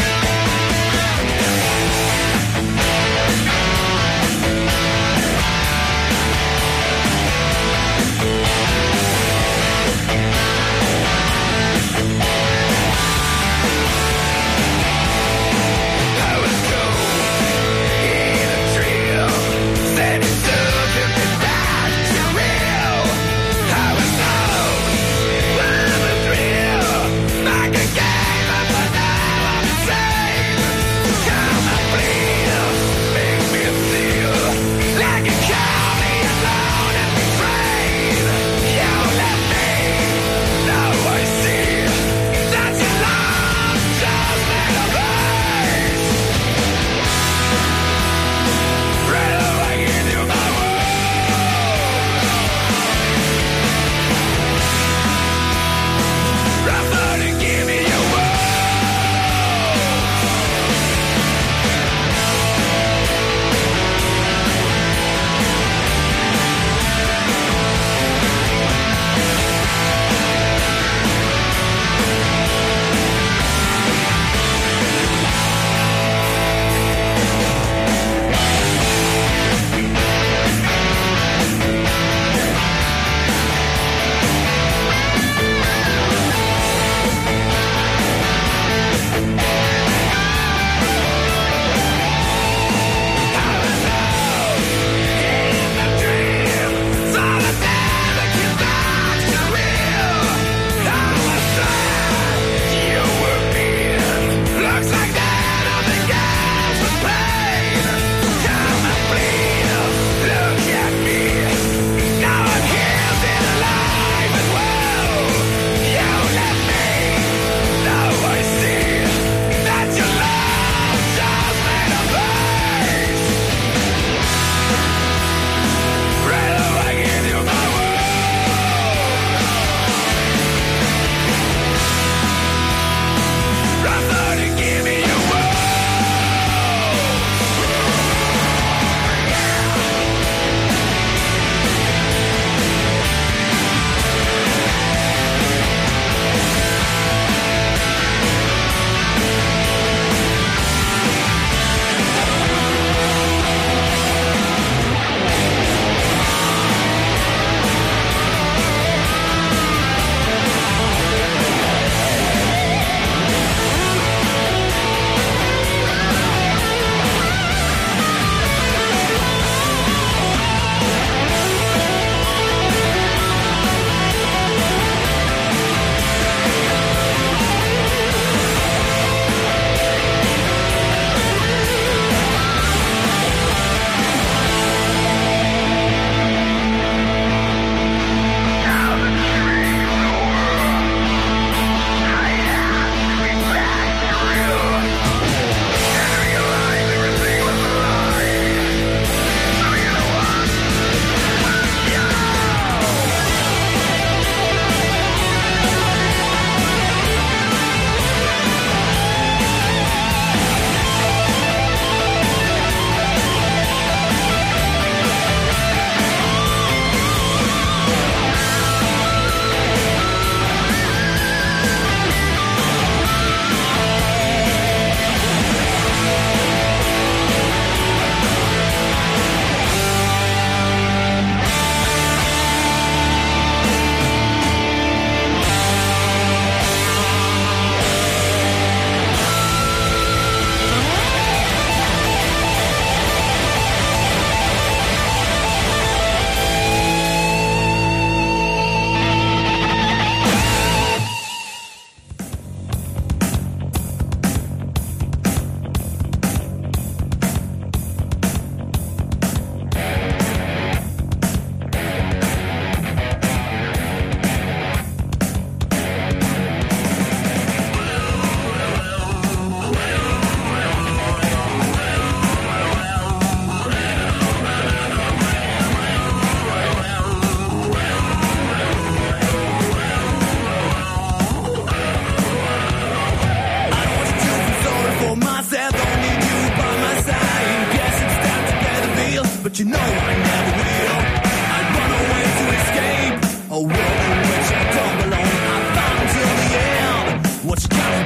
Back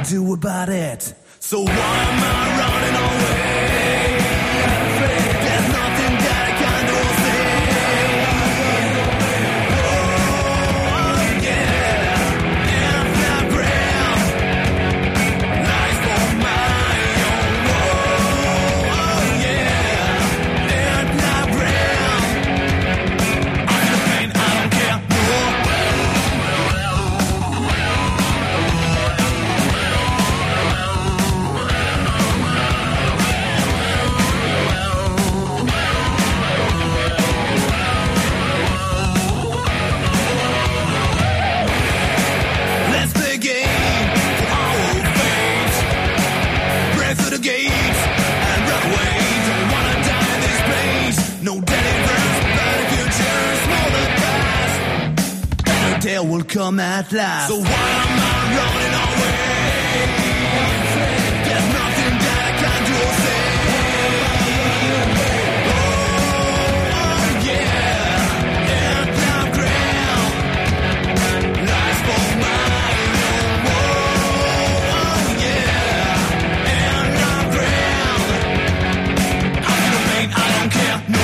do about it. So why am I running away? There's nothing that I can do or say. Oh, yeah, and that ground lies for my own. Oh, yeah, and that ground. I feel the pain, I don't care. Let's play a game for our fate. Break through the gates and run away. Don't wanna die in this place. No deliverance, but the future's more than past. And a day will come at last. So why am I running away? There's nothing that I can do or say. Oh, yeah, and the ground lies for my own. Oh, yeah, and the ground. I feel the pain, I don't care, no.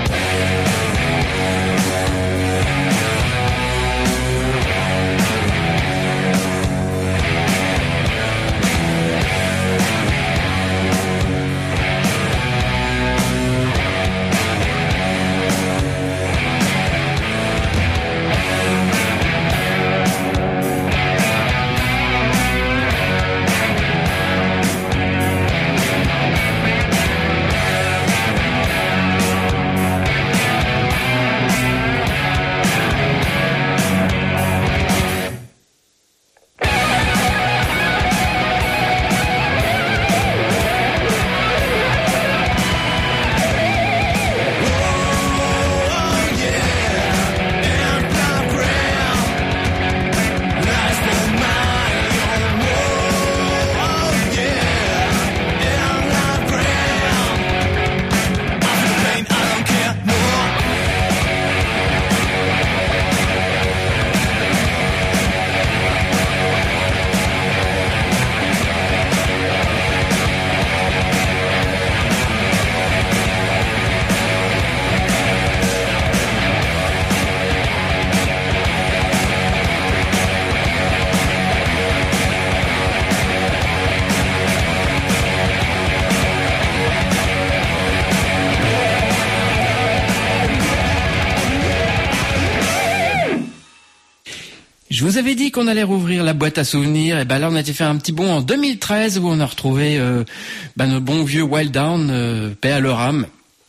Je vous avais dit qu'on allait rouvrir la boîte à souvenirs, et ben là on a été faire un petit bond en deux mille treize où on a retrouvé euh, ben, nos bons vieux Wild Down, euh, paix à leur âme,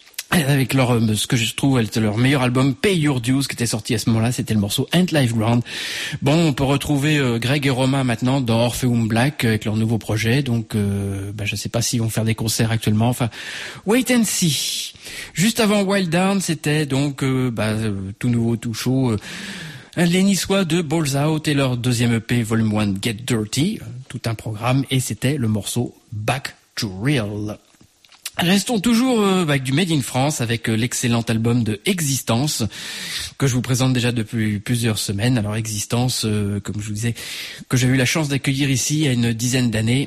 avec leur, euh, ce que je trouve était leur meilleur album Pay Your Dues qui était sorti à ce moment-là, c'était le morceau Ain't Life Ground. Bon, on peut retrouver euh, Greg et Romain maintenant dans Orpheum Black avec leur nouveau projet, donc euh, ben, je sais pas s'ils vont faire des concerts actuellement, enfin wait and see. Juste avant Wild Down, c'était donc euh, ben, euh, tout nouveau, tout chaud, euh, les Niçois de Balls Out et leur deuxième E P Volume un Get Dirty, tout un programme, et c'était le morceau Back to Real. Restons toujours euh, avec du Made in France avec euh, l'excellent album de Existence que je vous présente déjà depuis plusieurs semaines. Alors Existence, euh, comme je vous disais, que j'ai eu la chance d'accueillir ici il y a une dizaine d'années.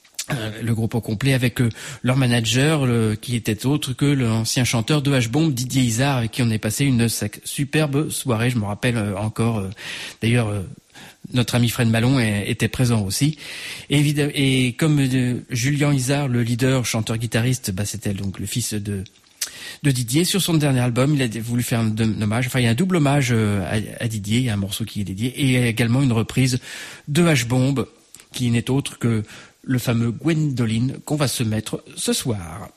Le groupe au complet avec euh, leur manager le, qui était autre que l'ancien chanteur de H-Bomb, Didier Izard, avec qui on est passé une sac, superbe soirée. Je me rappelle euh, encore, euh, d'ailleurs, euh, notre ami Fred Malon est, était présent aussi. Et, évidemment, et comme euh, Julien Izard, le leader, chanteur-guitariste, bah, c'était donc le fils de de Didier. Sur son dernier album, il a voulu faire un hommage, enfin il y a un double hommage euh, à, à Didier, il y a un morceau qui est dédié, et également une reprise de H-Bomb, qui n'est autre que le fameux Gwendoline qu'on va se mettre ce soir.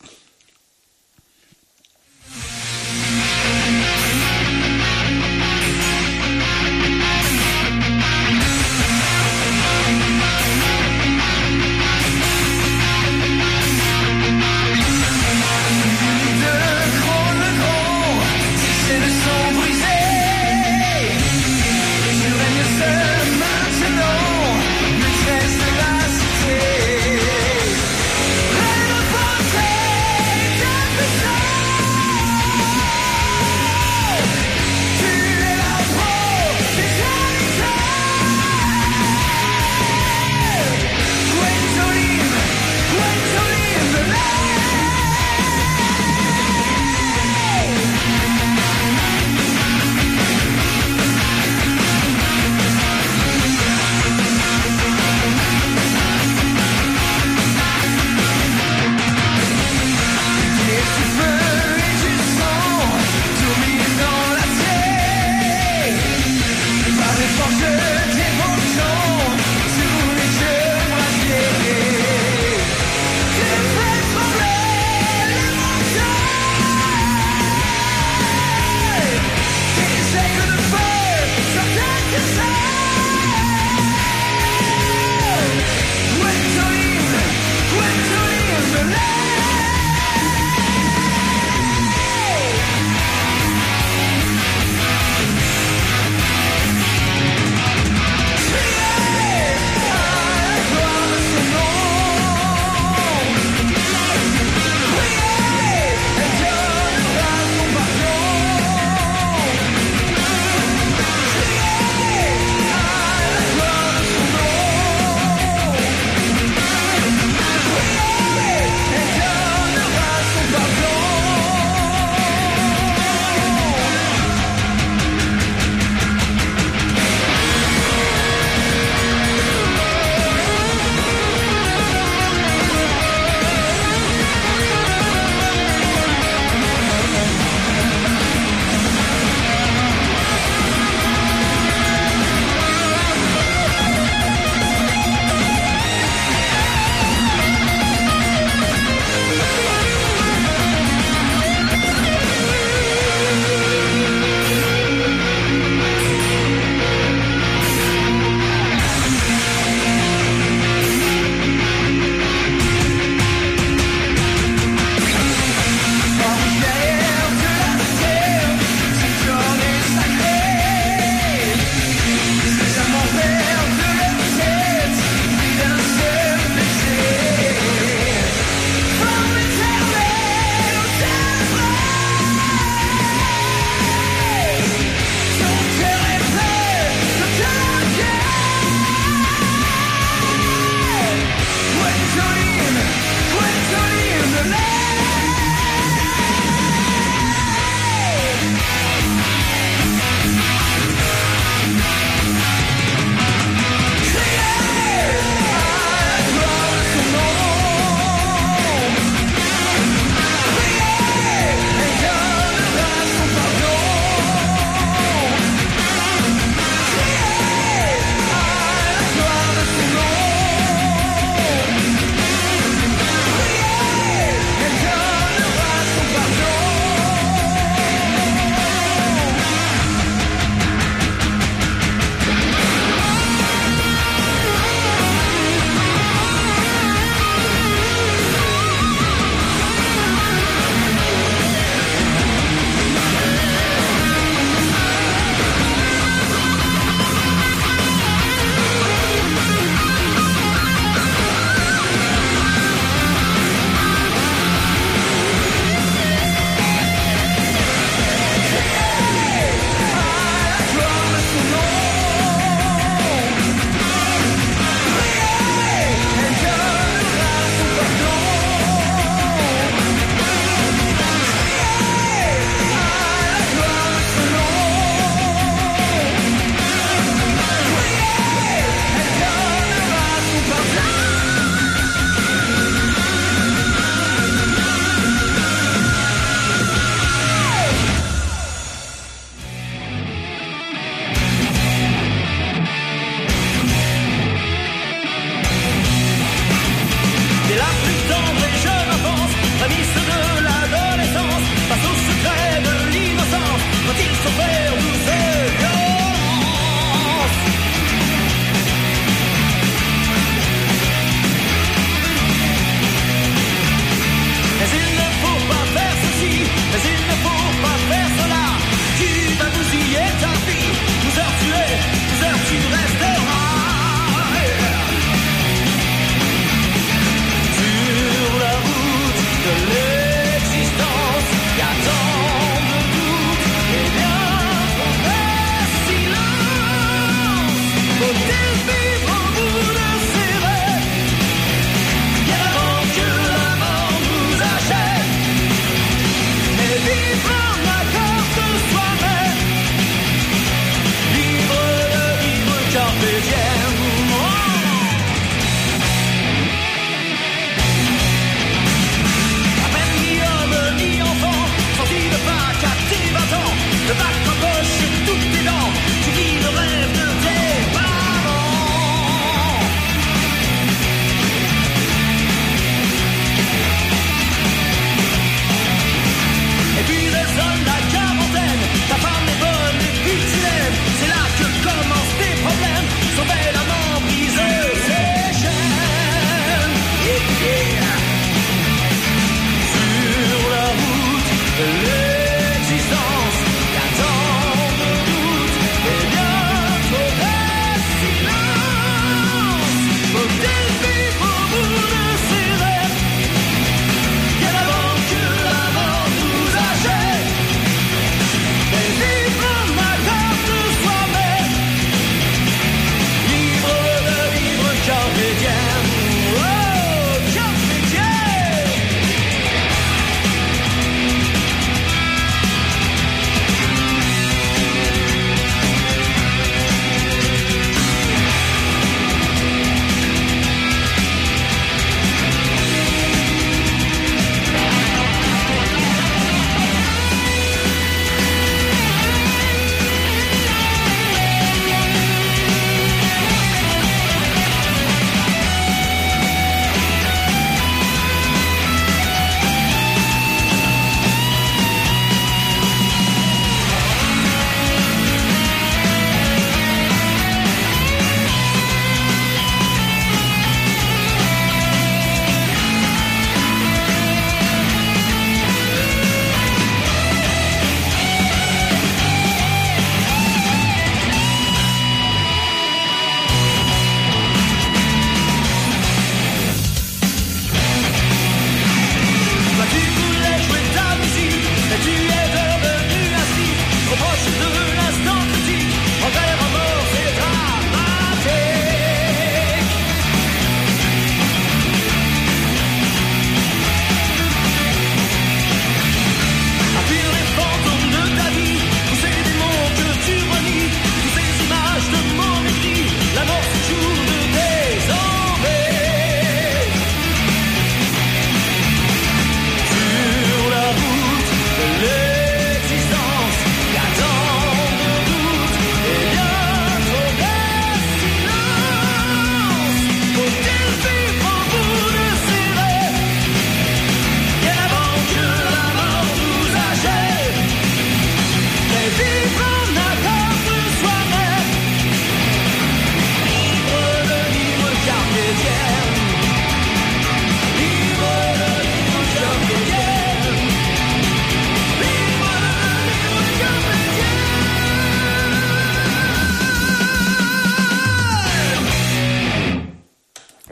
Maîtresse de la cité, pleine de beauté.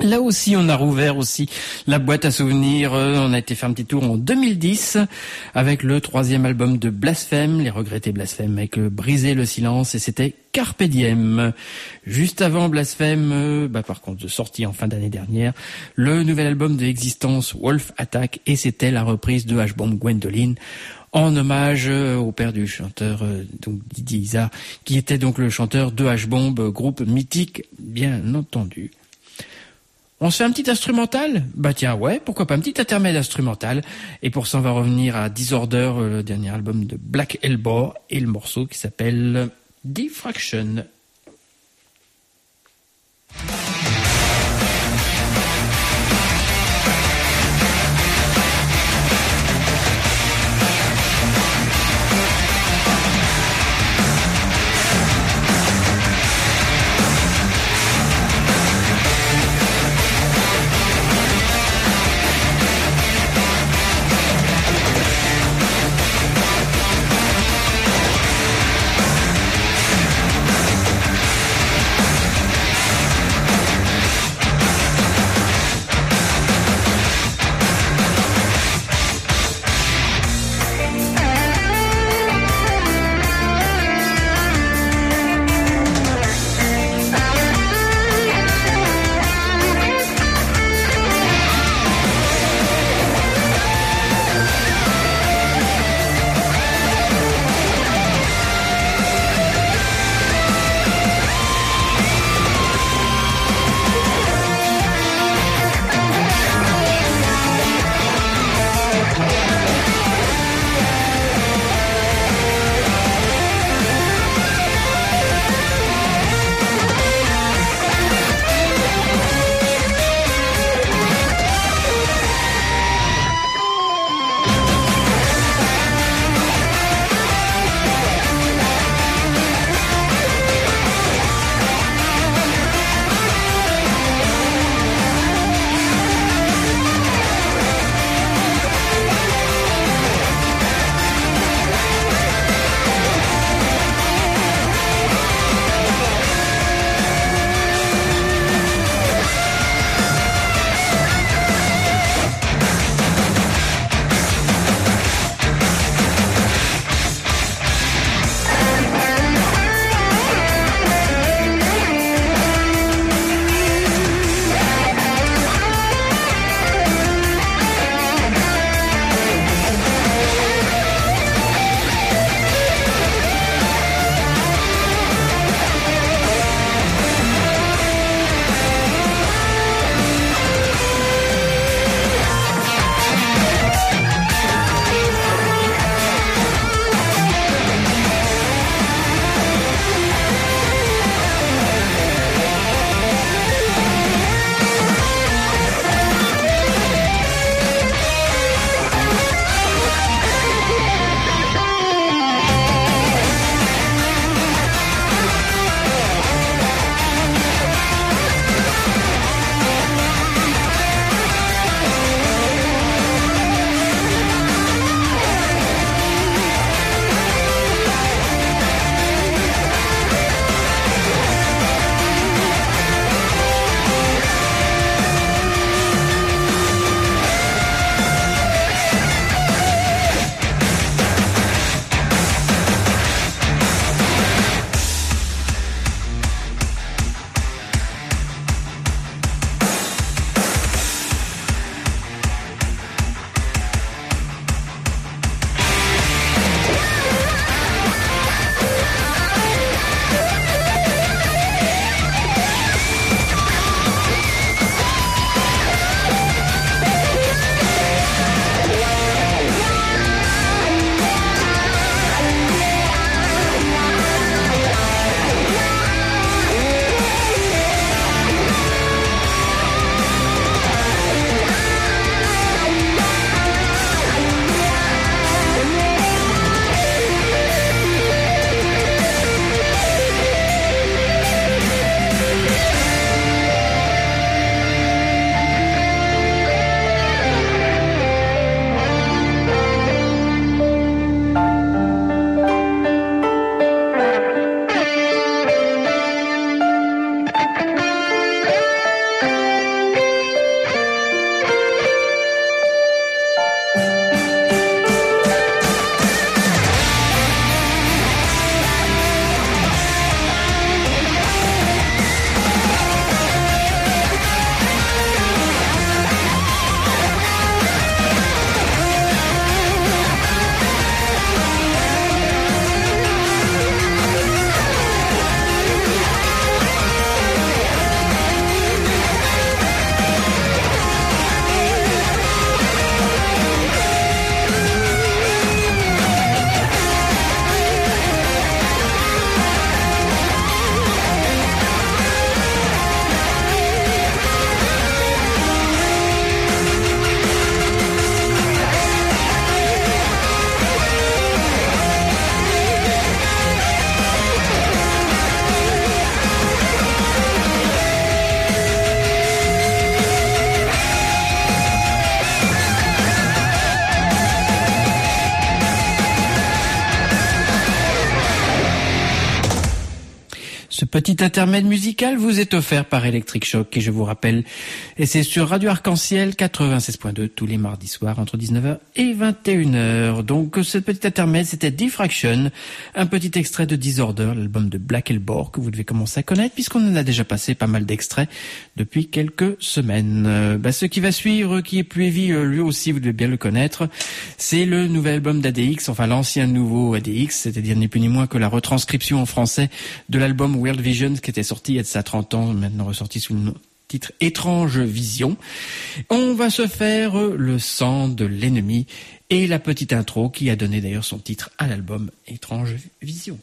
Là aussi, on a rouvert aussi la boîte à souvenirs. On a été faire un petit tour en deux mille dix avec le troisième album de Blasphème, les regrettés Blasphème, avec le Briser le silence, et c'était Carpe Diem. Juste avant Blasphème, bah par contre, sorti en fin d'année dernière, le nouvel album de Existence, Wolf Attack, et c'était la reprise de H-Bomb Gwendoline, en hommage au père du chanteur, donc Didier Isard, qui était donc le chanteur de H-Bomb, groupe mythique, bien entendu. On se fait un petit instrumental ? Bah tiens, ouais, pourquoi pas un petit intermède instrumental. Et pour ça, on va revenir à Disorder, le dernier album de Black Elbow, et le morceau qui s'appelle Diffraction. Diffraction. petit intermède musical vous est offert par Electric Shock, qui je vous rappelle, et c'est sur Radio Arc-en-Ciel quatre-vingt-seize point deux tous les mardis soirs entre dix-neuf heures et vingt et une heures. Donc ce petit intermède, c'était Diffraction, un petit extrait de Disorder, l'album de Black Elbow que vous devez commencer à connaître puisqu'on en a déjà passé pas mal d'extraits depuis quelques semaines. Euh, bah, ce qui va suivre, qui est plus heavy, euh, lui aussi vous devez bien le connaître, c'est le nouvel album d'A D X, enfin l'ancien nouveau A D X, c'est-à-dire ni plus ni moins que la retranscription en français de l'album World Vision qui était sorti il y a de ça trente ans, maintenant ressorti sous le titre Étrange Vision. On va se faire le sang de l'ennemi et la petite intro qui a donné d'ailleurs son titre à l'album Étrange Vision.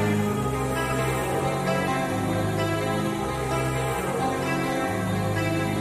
Thank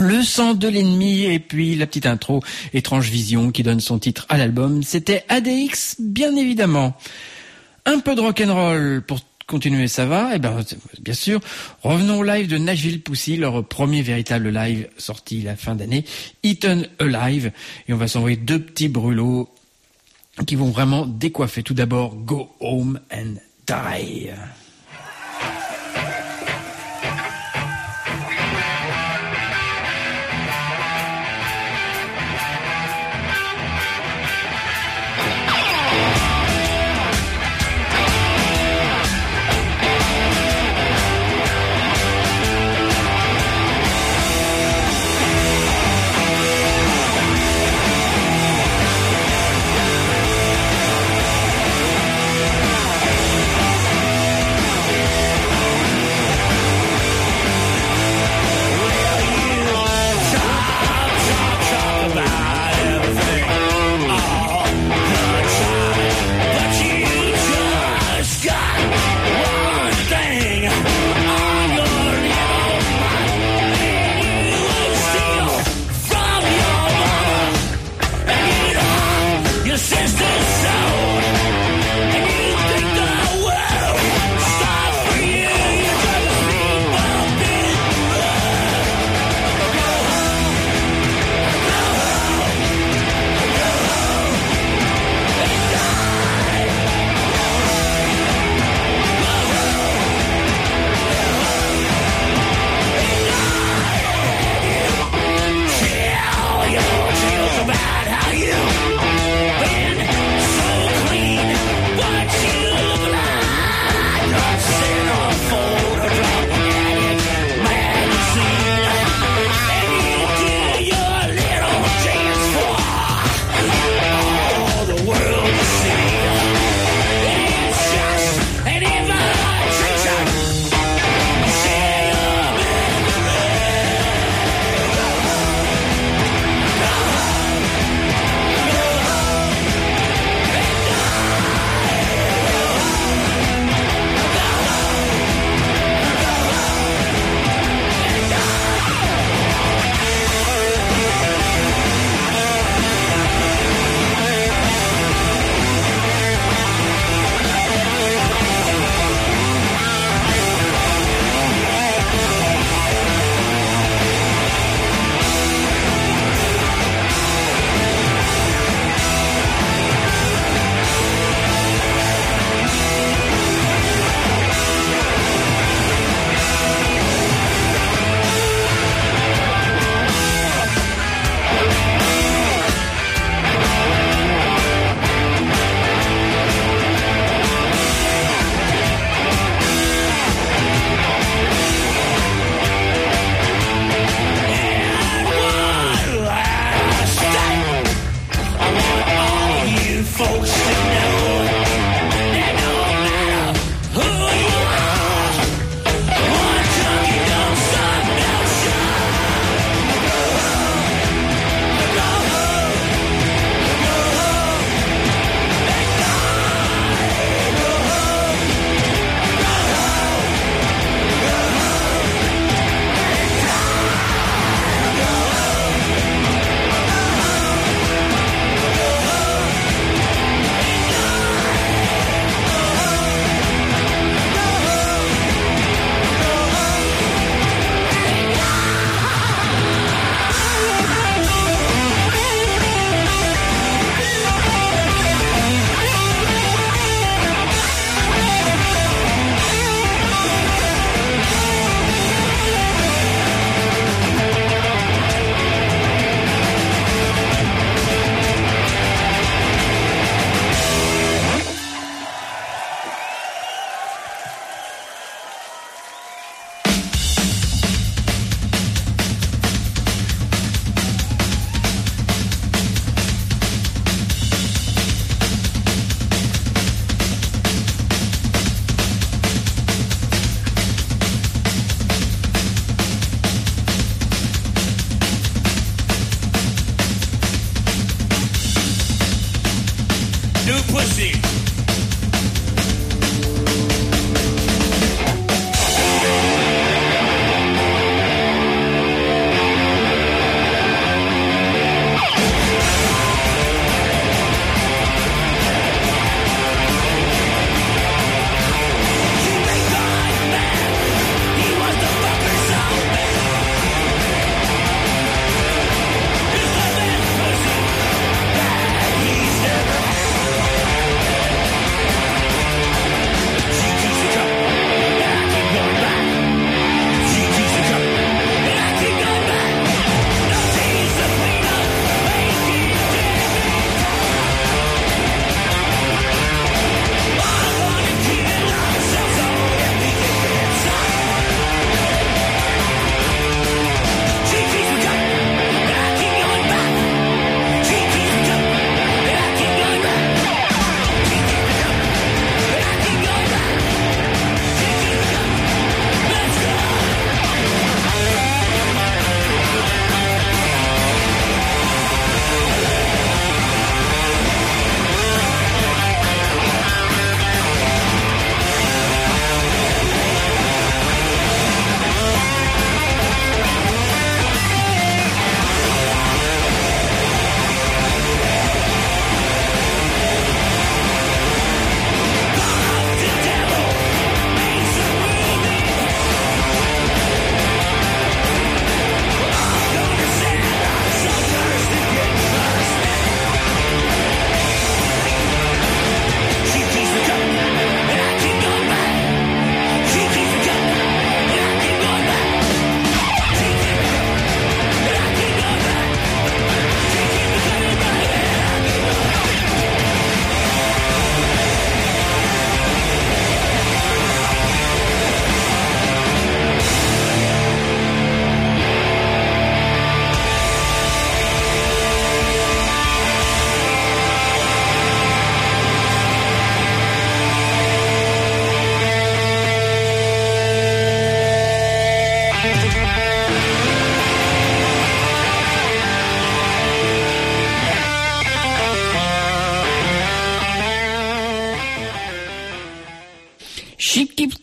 Le sang de l'ennemi et puis la petite intro Étrange Vision qui donne son titre à l'album. C'était A D X, bien évidemment. Un peu de rock'n'roll pour continuer, ça va? Eh ben, bien sûr. Revenons au live de Nashville Pussy, leur premier véritable live sorti la fin d'année, Eaten Alive. Et on va s'envoyer deux petits brûlots qui vont vraiment décoiffer. Tout d'abord, Go Home and Die.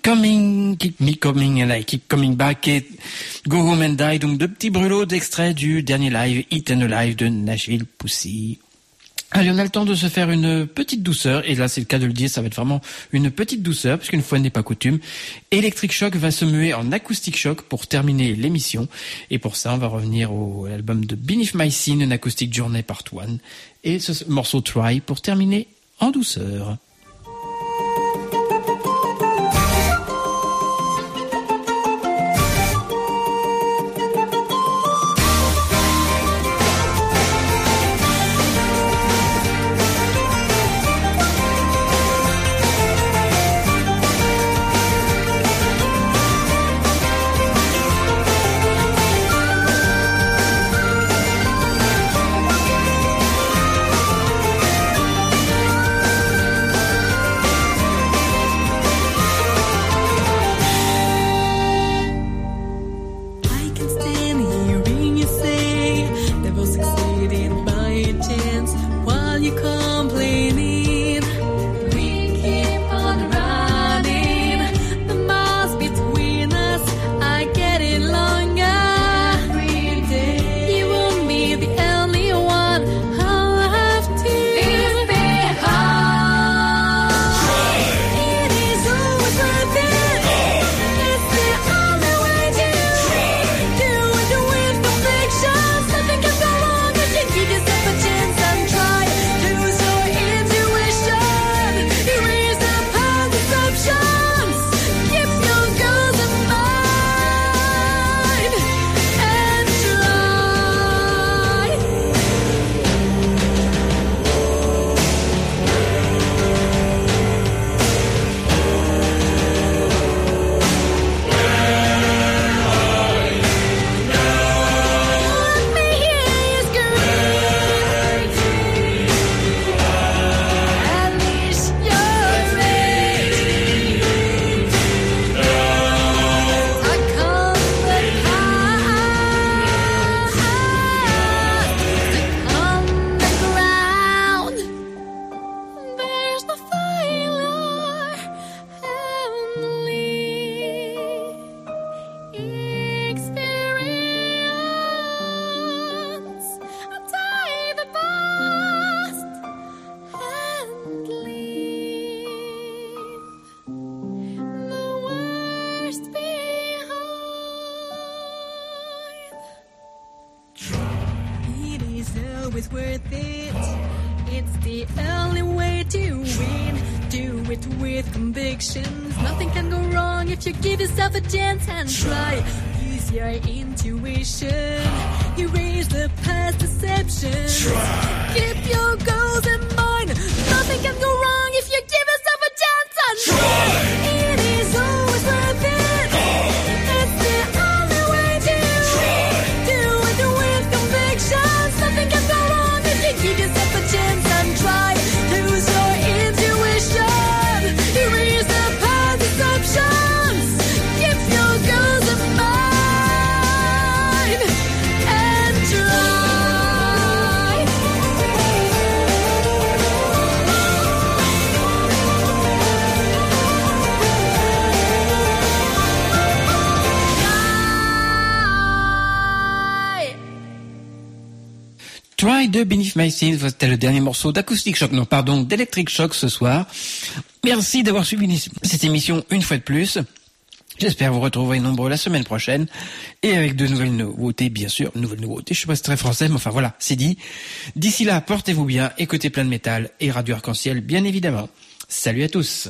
Coming, Keep Me Coming and I Keep Coming Back et Go Home and Die, donc deux petits brûlots d'extraits du dernier live Eat and Alive de Nashville Pussy. Allez, on a le temps de se faire une petite douceur, et là c'est le cas de le dire, ça va être vraiment une petite douceur, puisqu'une fois n'est pas coutume. Electric Shock va se muer en Acoustic Shock pour terminer l'émission, et pour ça on va revenir au album de Beneath My Sin, une Acoustic Journey Part un, et ce morceau Try pour terminer en douceur. always worth it. It's the only way to win. Do it with convictions. Nothing can go wrong if you give yourself a chance and try. Use your intuition. Erase the past deceptions. Try. Keep your goals in mind. Nothing can go wrong if you give yourself a chance and try. It is always worth it. It's the only way to try. Do it with convictions. Nothing can go wrong if you give yourself a chance and try. Lose your intuition. Erase the past deceptions. Keep your goals in mind and try. Try de Beneath My Sins, c'était le dernier morceau d'Acoustic Shock, non pardon, d'Electric Shock ce soir. Merci d'avoir suivi cette émission une fois de plus. J'espère vous retrouver nombreux la semaine prochaine et avec de nouvelles nouveautés, bien sûr, nouvelles nouveautés. Je sais pas si c'est très français, mais enfin voilà, c'est dit. D'ici là, portez-vous bien, écoutez plein de métal et Radio Arc-en-Ciel, bien évidemment. Salut à tous.